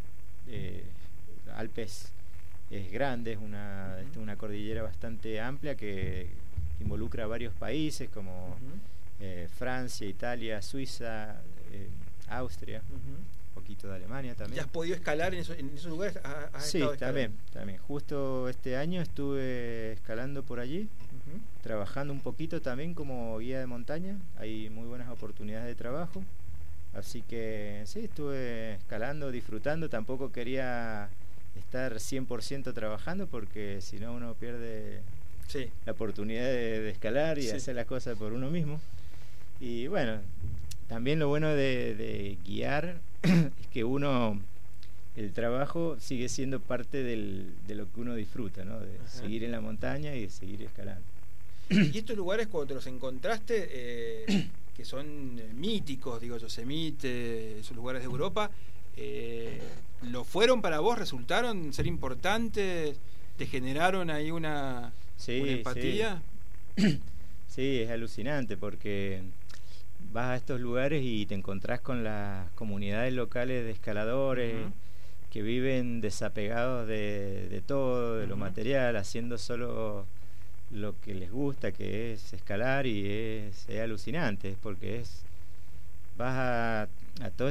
Alpes es grande, es una cordillera bastante amplia que involucra a varios países como Francia, Italia, Suiza, Austria, un poquito de Alemania también. ¿Ya has podido escalar en esos lugares? Sí, también. Justo este año estuve escalando por allí, trabajando un poquito también como guía de montaña. Hay muy buenas oportunidades de trabajo. Así que sí, estuve escalando, disfrutando. Tampoco quería estar 100% trabajando porque si no uno pierde la oportunidad de escalar y hacer las cosas por uno mismo. Y bueno, también lo bueno de guiar es que el trabajo sigue siendo parte de lo que uno disfruta, ¿no? De seguir en la montaña y de seguir escalando. Y estos lugares, cuando te los encontraste, que son míticos, digo, Yosemite, esos lugares de Europa, ¿lo fueron para vos? ¿Resultaron ser importantes? ¿Te generaron ahí una empatía? Sí, es alucinante porque vas a estos lugares y te encontrás con las comunidades locales de escaladores que viven desapegados de todo, de lo material, haciendo solo lo que les gusta, que es escalar, y es alucinante porque vas a todo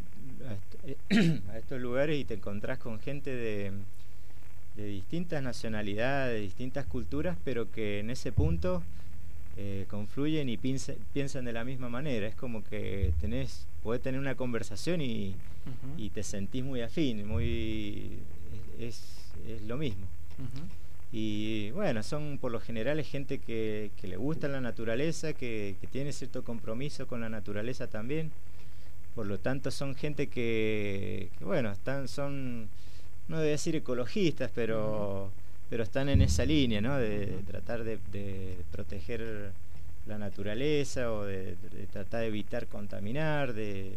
a estos lugares y te encontrás con gente de distintas nacionalidades, de distintas culturas, pero que en ese punto confluyen y piensan de la misma manera. Es como que podés tener una conversación y te sentís muy afín, es lo mismo. Y bueno, son por lo general gente que le gusta la naturaleza, que tiene cierto compromiso con la naturaleza también. Por lo tanto son gente que bueno, son, no voy a decir ecologistas, pero están en esa línea, ¿no? De tratar de proteger la naturaleza, o de tratar de evitar contaminar, de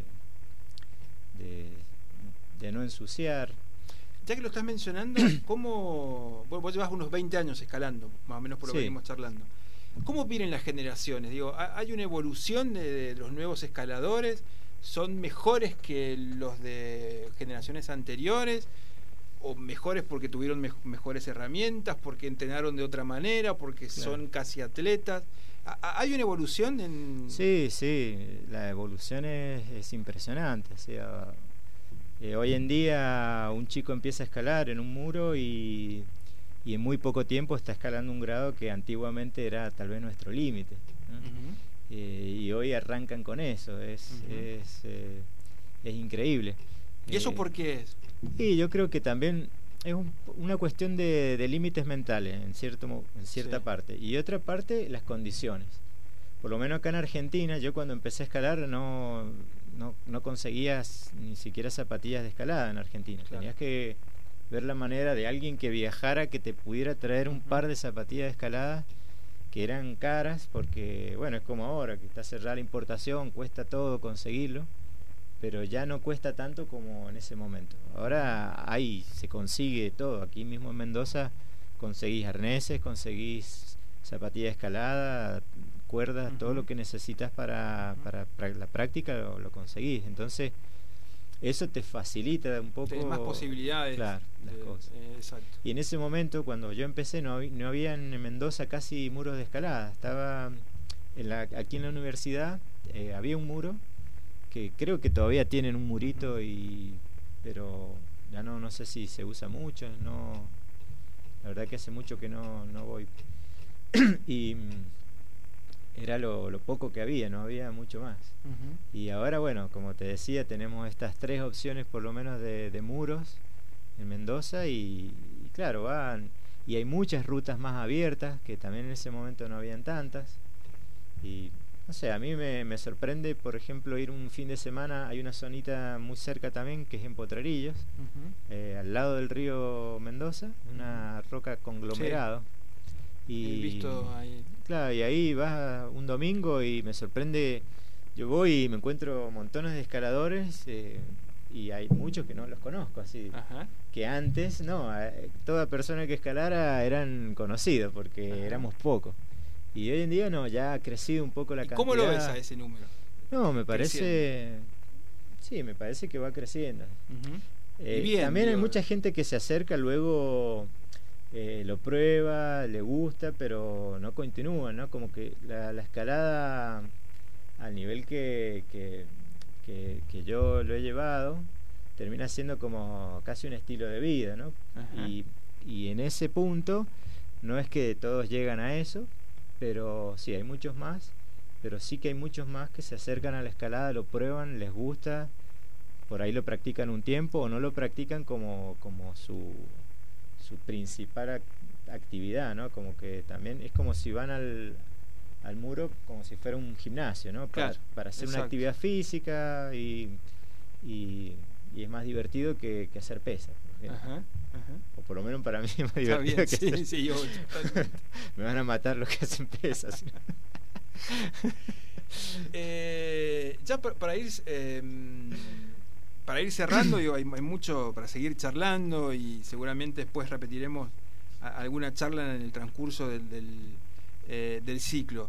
no ensuciar. Ya que lo estás mencionando, ¿cómo vos llevas unos 20 años escalando, más o menos por lo que venimos charlando? ¿Cómo vienen las generaciones? Digo, ¿hay una evolución de los nuevos escaladores? ¿Son mejores que los de generaciones anteriores? ¿O mejores porque tuvieron mejores herramientas, porque entrenaron de otra manera, porque son casi atletas? ¿Hay una evolución? Sí, la evolución es impresionante. O sea, hoy en día un chico empieza a escalar en un muro y en muy poco tiempo está escalando un grado que antiguamente era tal vez nuestro límite, ¿no? Y hoy arrancan con eso. Es increíble. ¿Y eso por qué es? Y yo creo que también es una cuestión de límites mentales en cierta parte, y otra parte las condiciones. Por lo menos acá en Argentina, yo cuando empecé a escalar no conseguías ni siquiera zapatillas de escalada en Argentina. Tenías que ver la manera de alguien que viajara, que te pudiera traer un par de zapatillas de escalada, que eran caras, porque bueno, es como ahora que está cerrada la importación, cuesta todo conseguirlo, pero ya no cuesta tanto como en ese momento. Ahora se consigue todo. Aquí mismo en Mendoza conseguís arneses, conseguís zapatillas de escalada, cuerdas, todo lo que necesitas para la práctica lo conseguís. Entonces eso te facilita un poco. Tenés más posibilidades. Claro, las cosas. Exacto. Y en ese momento, cuando yo empecé, no había en Mendoza casi muros de escalada. Estaba aquí en la universidad, había un muro que creo que todavía tienen un murito, pero ya no sé si se usa mucho. La verdad que hace mucho que no voy. Y era lo poco que había, no había mucho más. Y ahora, bueno, como te decía, tenemos estas 3 opciones por lo menos de muros en Mendoza, y claro, y hay muchas rutas más abiertas, que también en ese momento no habían tantas. Y no sé, a mí me sorprende, por ejemplo, ir un fin de semana. Hay una zonita muy cerca también, que es en Potrerillos, al lado del río Mendoza, una roca conglomerado. Y he visto ahí. Claro, y ahí vas un domingo y me sorprende. Yo voy y me encuentro montones de escaladores, y hay muchos que no los conozco, así, que antes, no, toda persona que escalara eran conocidos porque éramos pocos. Y hoy en día no, ya ha crecido un poco la cantidad. ¿Cómo lo ves a ese número? No, me parece... Sí, me parece que va creciendo. Y bien, también hay mucha gente que se acerca, luego lo prueba, le gusta, pero no continúa, ¿no? Como que la escalada al nivel que yo lo he llevado termina siendo como casi un estilo de vida, ¿no? Y en ese punto no es que todos llegan a eso, pero sí, hay muchos más, pero sí que hay muchos más que se acercan a la escalada, lo prueban, les gusta, por ahí lo practican un tiempo o no lo practican como su principal actividad, ¿no? Como que también es como si van al muro como si fuera un gimnasio, ¿no? Para hacer una actividad física y es más divertido que hacer pesas, por ejemplo. O por lo menos para mí es más divertido que hacer... Sí, yo, me van a matar los que hacen pesas. Ya para ir cerrando, digo, hay mucho para seguir charlando y seguramente después repetiremos alguna charla en el transcurso del ciclo.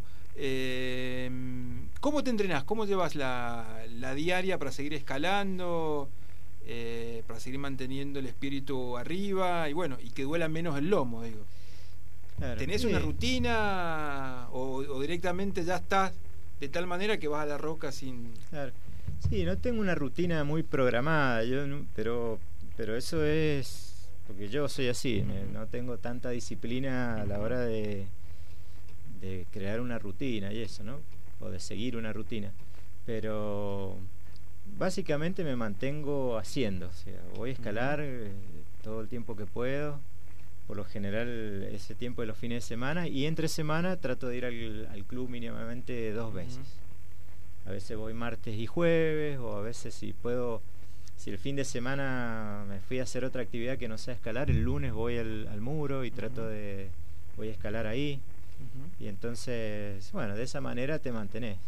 ¿Cómo te entrenás? ¿Cómo llevas la diaria para seguir escalando? Para seguir manteniendo el espíritu arriba y bueno, y que duela menos el lomo, digo. Claro, ¿tenés una rutina o directamente ya estás de tal manera que vas a la roca sin...? Claro. Sí, no tengo una rutina muy programada, pero eso es porque yo soy así, no tengo tanta disciplina a la hora de crear una rutina y eso, ¿no? O de seguir una rutina, pero básicamente me mantengo haciendo, o sea, voy a escalar todo el tiempo que puedo, por lo general ese tiempo de los fines de semana, y entre semana trato de ir al club mínimamente 2 veces. A veces voy martes y jueves, o a veces si puedo, si el fin de semana me fui a hacer otra actividad que no sea escalar, el lunes voy al muro y voy a escalar ahí. Y entonces, bueno, de esa manera te mantenés.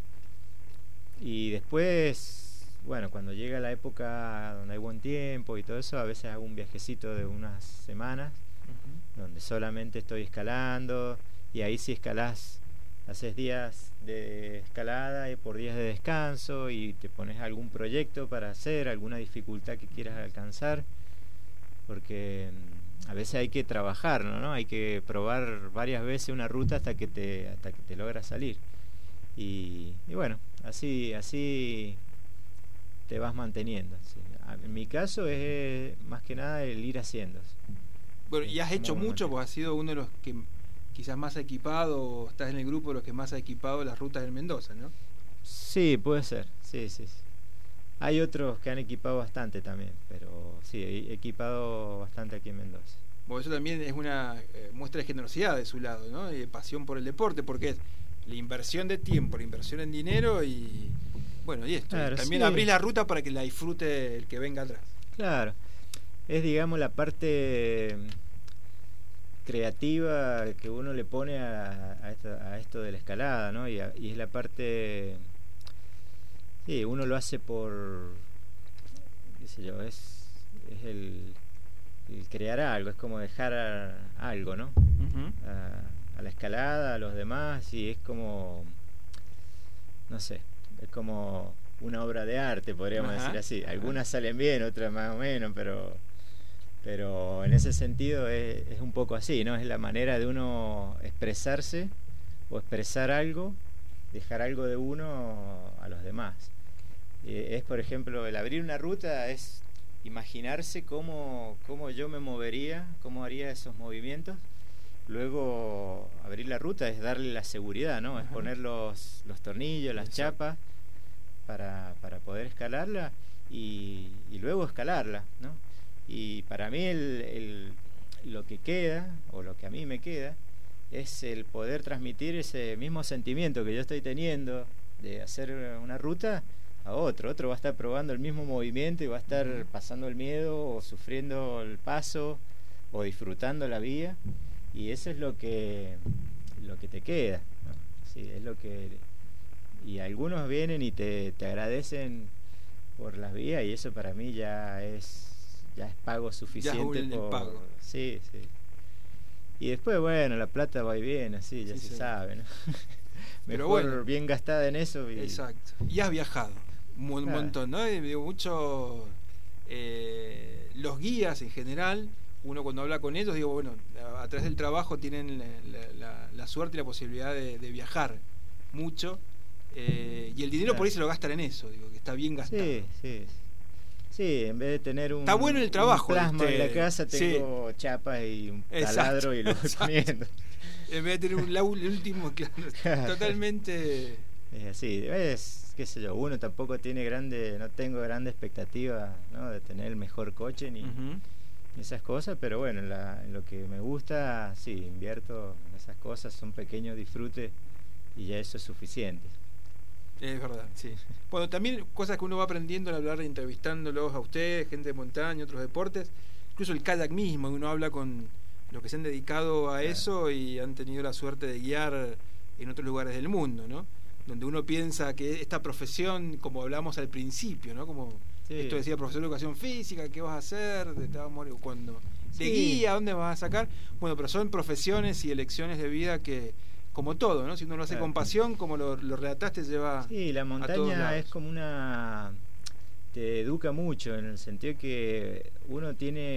Y después, bueno, cuando llega la época donde hay buen tiempo y todo eso, a veces hago un viajecito de unas semanas donde solamente estoy escalando, y ahí si escalás, haces días de escalada y por días de descanso, y te pones algún proyecto para hacer, alguna dificultad que quieras alcanzar, porque a veces hay que trabajarlo, ¿no? Hay que probar varias veces una ruta hasta que te logras salir. Y bueno, así te vas manteniendo. ¿Sí? En mi caso es más que nada el ir haciendo. Bueno, y has hecho mucho, pues has sido uno de los que quizás más ha equipado, o estás en el grupo de los que más ha equipado las rutas en Mendoza, ¿no? Sí, puede ser, sí. Hay otros que han equipado bastante también, pero sí, he equipado bastante aquí en Mendoza. Bueno, eso también es una muestra de generosidad de su lado, ¿no? Y de pasión por el deporte, porque es la inversión de tiempo, la inversión en dinero y bueno, y esto. Claro, y también abrís la ruta para que la disfrute el que venga atrás. Claro, es digamos la parte creativa que uno le pone a esto de la escalada, ¿no? Y es la parte... Sí, uno lo hace por... qué sé yo, es el crear algo, es como dejar algo, ¿no? A la escalada, a los demás, y es como... no sé, es como una obra de arte, podríamos decir así. Algunas salen bien, otras más o menos, pero en ese sentido es un poco así, ¿no? Es la manera de uno expresarse o expresar algo, dejar algo de uno a los demás. Es, por ejemplo, el abrir una ruta es imaginarse cómo yo me movería, cómo haría esos movimientos. Luego, abrir la ruta es darle la seguridad, ¿no? Es poner los tornillos, las chapas para poder escalarla y luego escalarla, ¿no? Y para mí lo que queda, o lo que a mí me queda, es el poder transmitir ese mismo sentimiento que yo estoy teniendo de hacer una ruta a otro va a estar probando el mismo movimiento y va a estar pasando el miedo o sufriendo el paso o disfrutando la vía, y eso es lo que te queda, ¿no? Sí, es lo que... y algunos vienen y te agradecen por las vías, y eso para mí ya es ya es pago suficiente. Ya es el pago. Sí, sí. Y después, bueno, la plata va y viene, así, ya se sabe, ¿no? Pero Mejor bueno, bien gastada en eso. Exacto. Y has viajado un montón, ¿no? Digo, mucho. Los guías en general, uno cuando habla con ellos, digo, bueno, a través del trabajo tienen la suerte y la posibilidad de viajar mucho. Y el dinero por ahí se lo gastan en eso, digo, que está bien gastado. Sí, sí. Sí, en vez de tener un, está bueno el trabajo, un plasma en la casa, tengo chapas y un taladro y lo voy poniendo. En vez de tener el último, claro, totalmente. Es así, qué sé yo, uno tampoco tiene no tengo grande expectativa, ¿no? De tener el mejor coche ni esas cosas, pero bueno, en lo que me gusta, sí, invierto en esas cosas, son pequeños disfrutes y ya eso es suficiente. Es verdad, sí. Bueno, también cosas que uno va aprendiendo al hablar, entrevistándolos a ustedes, gente de montaña, otros deportes, incluso el kayak mismo, uno habla con los que se han dedicado a eso y han tenido la suerte de guiar en otros lugares del mundo, ¿no? Donde uno piensa que esta profesión, como hablamos al principio, ¿no? Como esto decía profesor de educación física, ¿qué vas a hacer? Te vas a morir cuando de guía, ¿dónde vas a sacar? Bueno, pero son profesiones y elecciones de vida que, como todo, ¿no? Si uno lo hace con pasión, como lo relataste, lleva. Sí, la montaña es como te educa mucho, en el sentido que uno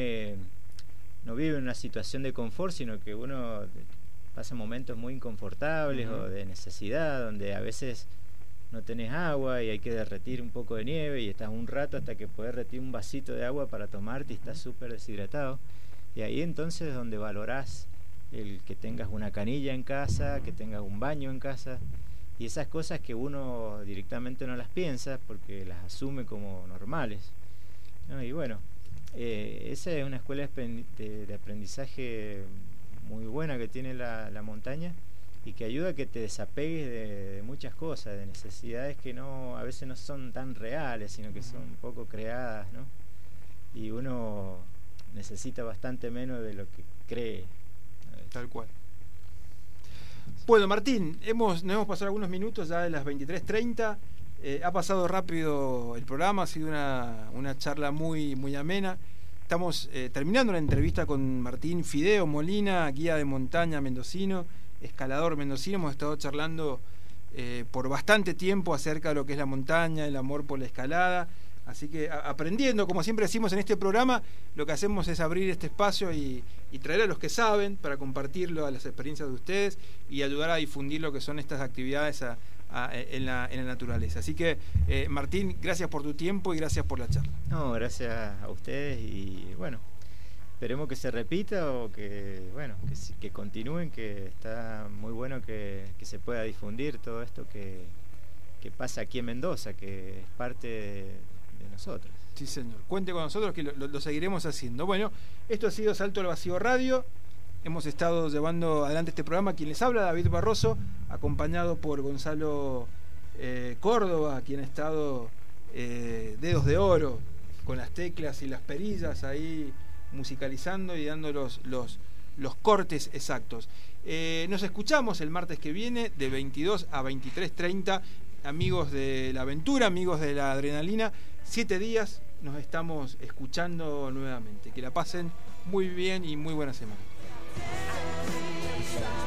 no vive en una situación de confort, sino que uno pasa momentos muy inconfortables o de necesidad, donde a veces no tenés agua y hay que derretir un poco de nieve y estás un rato hasta que podés derretir un vasito de agua para tomarte y estás súper deshidratado. Y ahí entonces es donde valorás el que tengas una canilla en casa, que tengas un baño en casa, y esas cosas que uno directamente no las piensa porque las asume como normales, ¿no? Y bueno, esa es una escuela de aprendizaje muy buena que tiene la montaña y que ayuda a que te desapegues de muchas cosas, de necesidades que a veces no son tan reales, sino que son un poco creadas, ¿no? Y uno necesita bastante menos de lo que cree. Tal cual. Bueno, Martín, nos hemos pasado algunos minutos ya de las 23:30. Ha pasado rápido el programa, ha sido una charla muy, muy amena. Estamos terminando la entrevista con Martín Fideo Molina, guía de montaña mendocino, escalador mendocino. Hemos estado charlando por bastante tiempo acerca de lo que es la montaña, el amor por la escalada. Así que aprendiendo, como siempre decimos en este programa, lo que hacemos es abrir este espacio y traer a los que saben para compartirlo a las experiencias de ustedes y ayudar a difundir lo que son estas actividades en la naturaleza. Así que, Martín, gracias por tu tiempo y gracias por la charla. No, gracias a ustedes y bueno, esperemos que se repita o que continúen, que está muy bueno que se pueda difundir todo esto que pasa aquí en Mendoza, que es parte de nosotros. Sí, señor. Cuente con nosotros que lo seguiremos haciendo. Bueno, esto ha sido Salto al Vacío Radio. Hemos estado llevando adelante este programa. Quien les habla, David Barroso, acompañado por Gonzalo Córdoba, quien ha estado dedos de oro con las teclas y las perillas ahí musicalizando y dando los cortes exactos. Nos escuchamos el martes que viene de 22 a 23:30. Amigos de la aventura, amigos de la adrenalina, 7 días nos estamos escuchando nuevamente. Que la pasen muy bien y muy buena semana.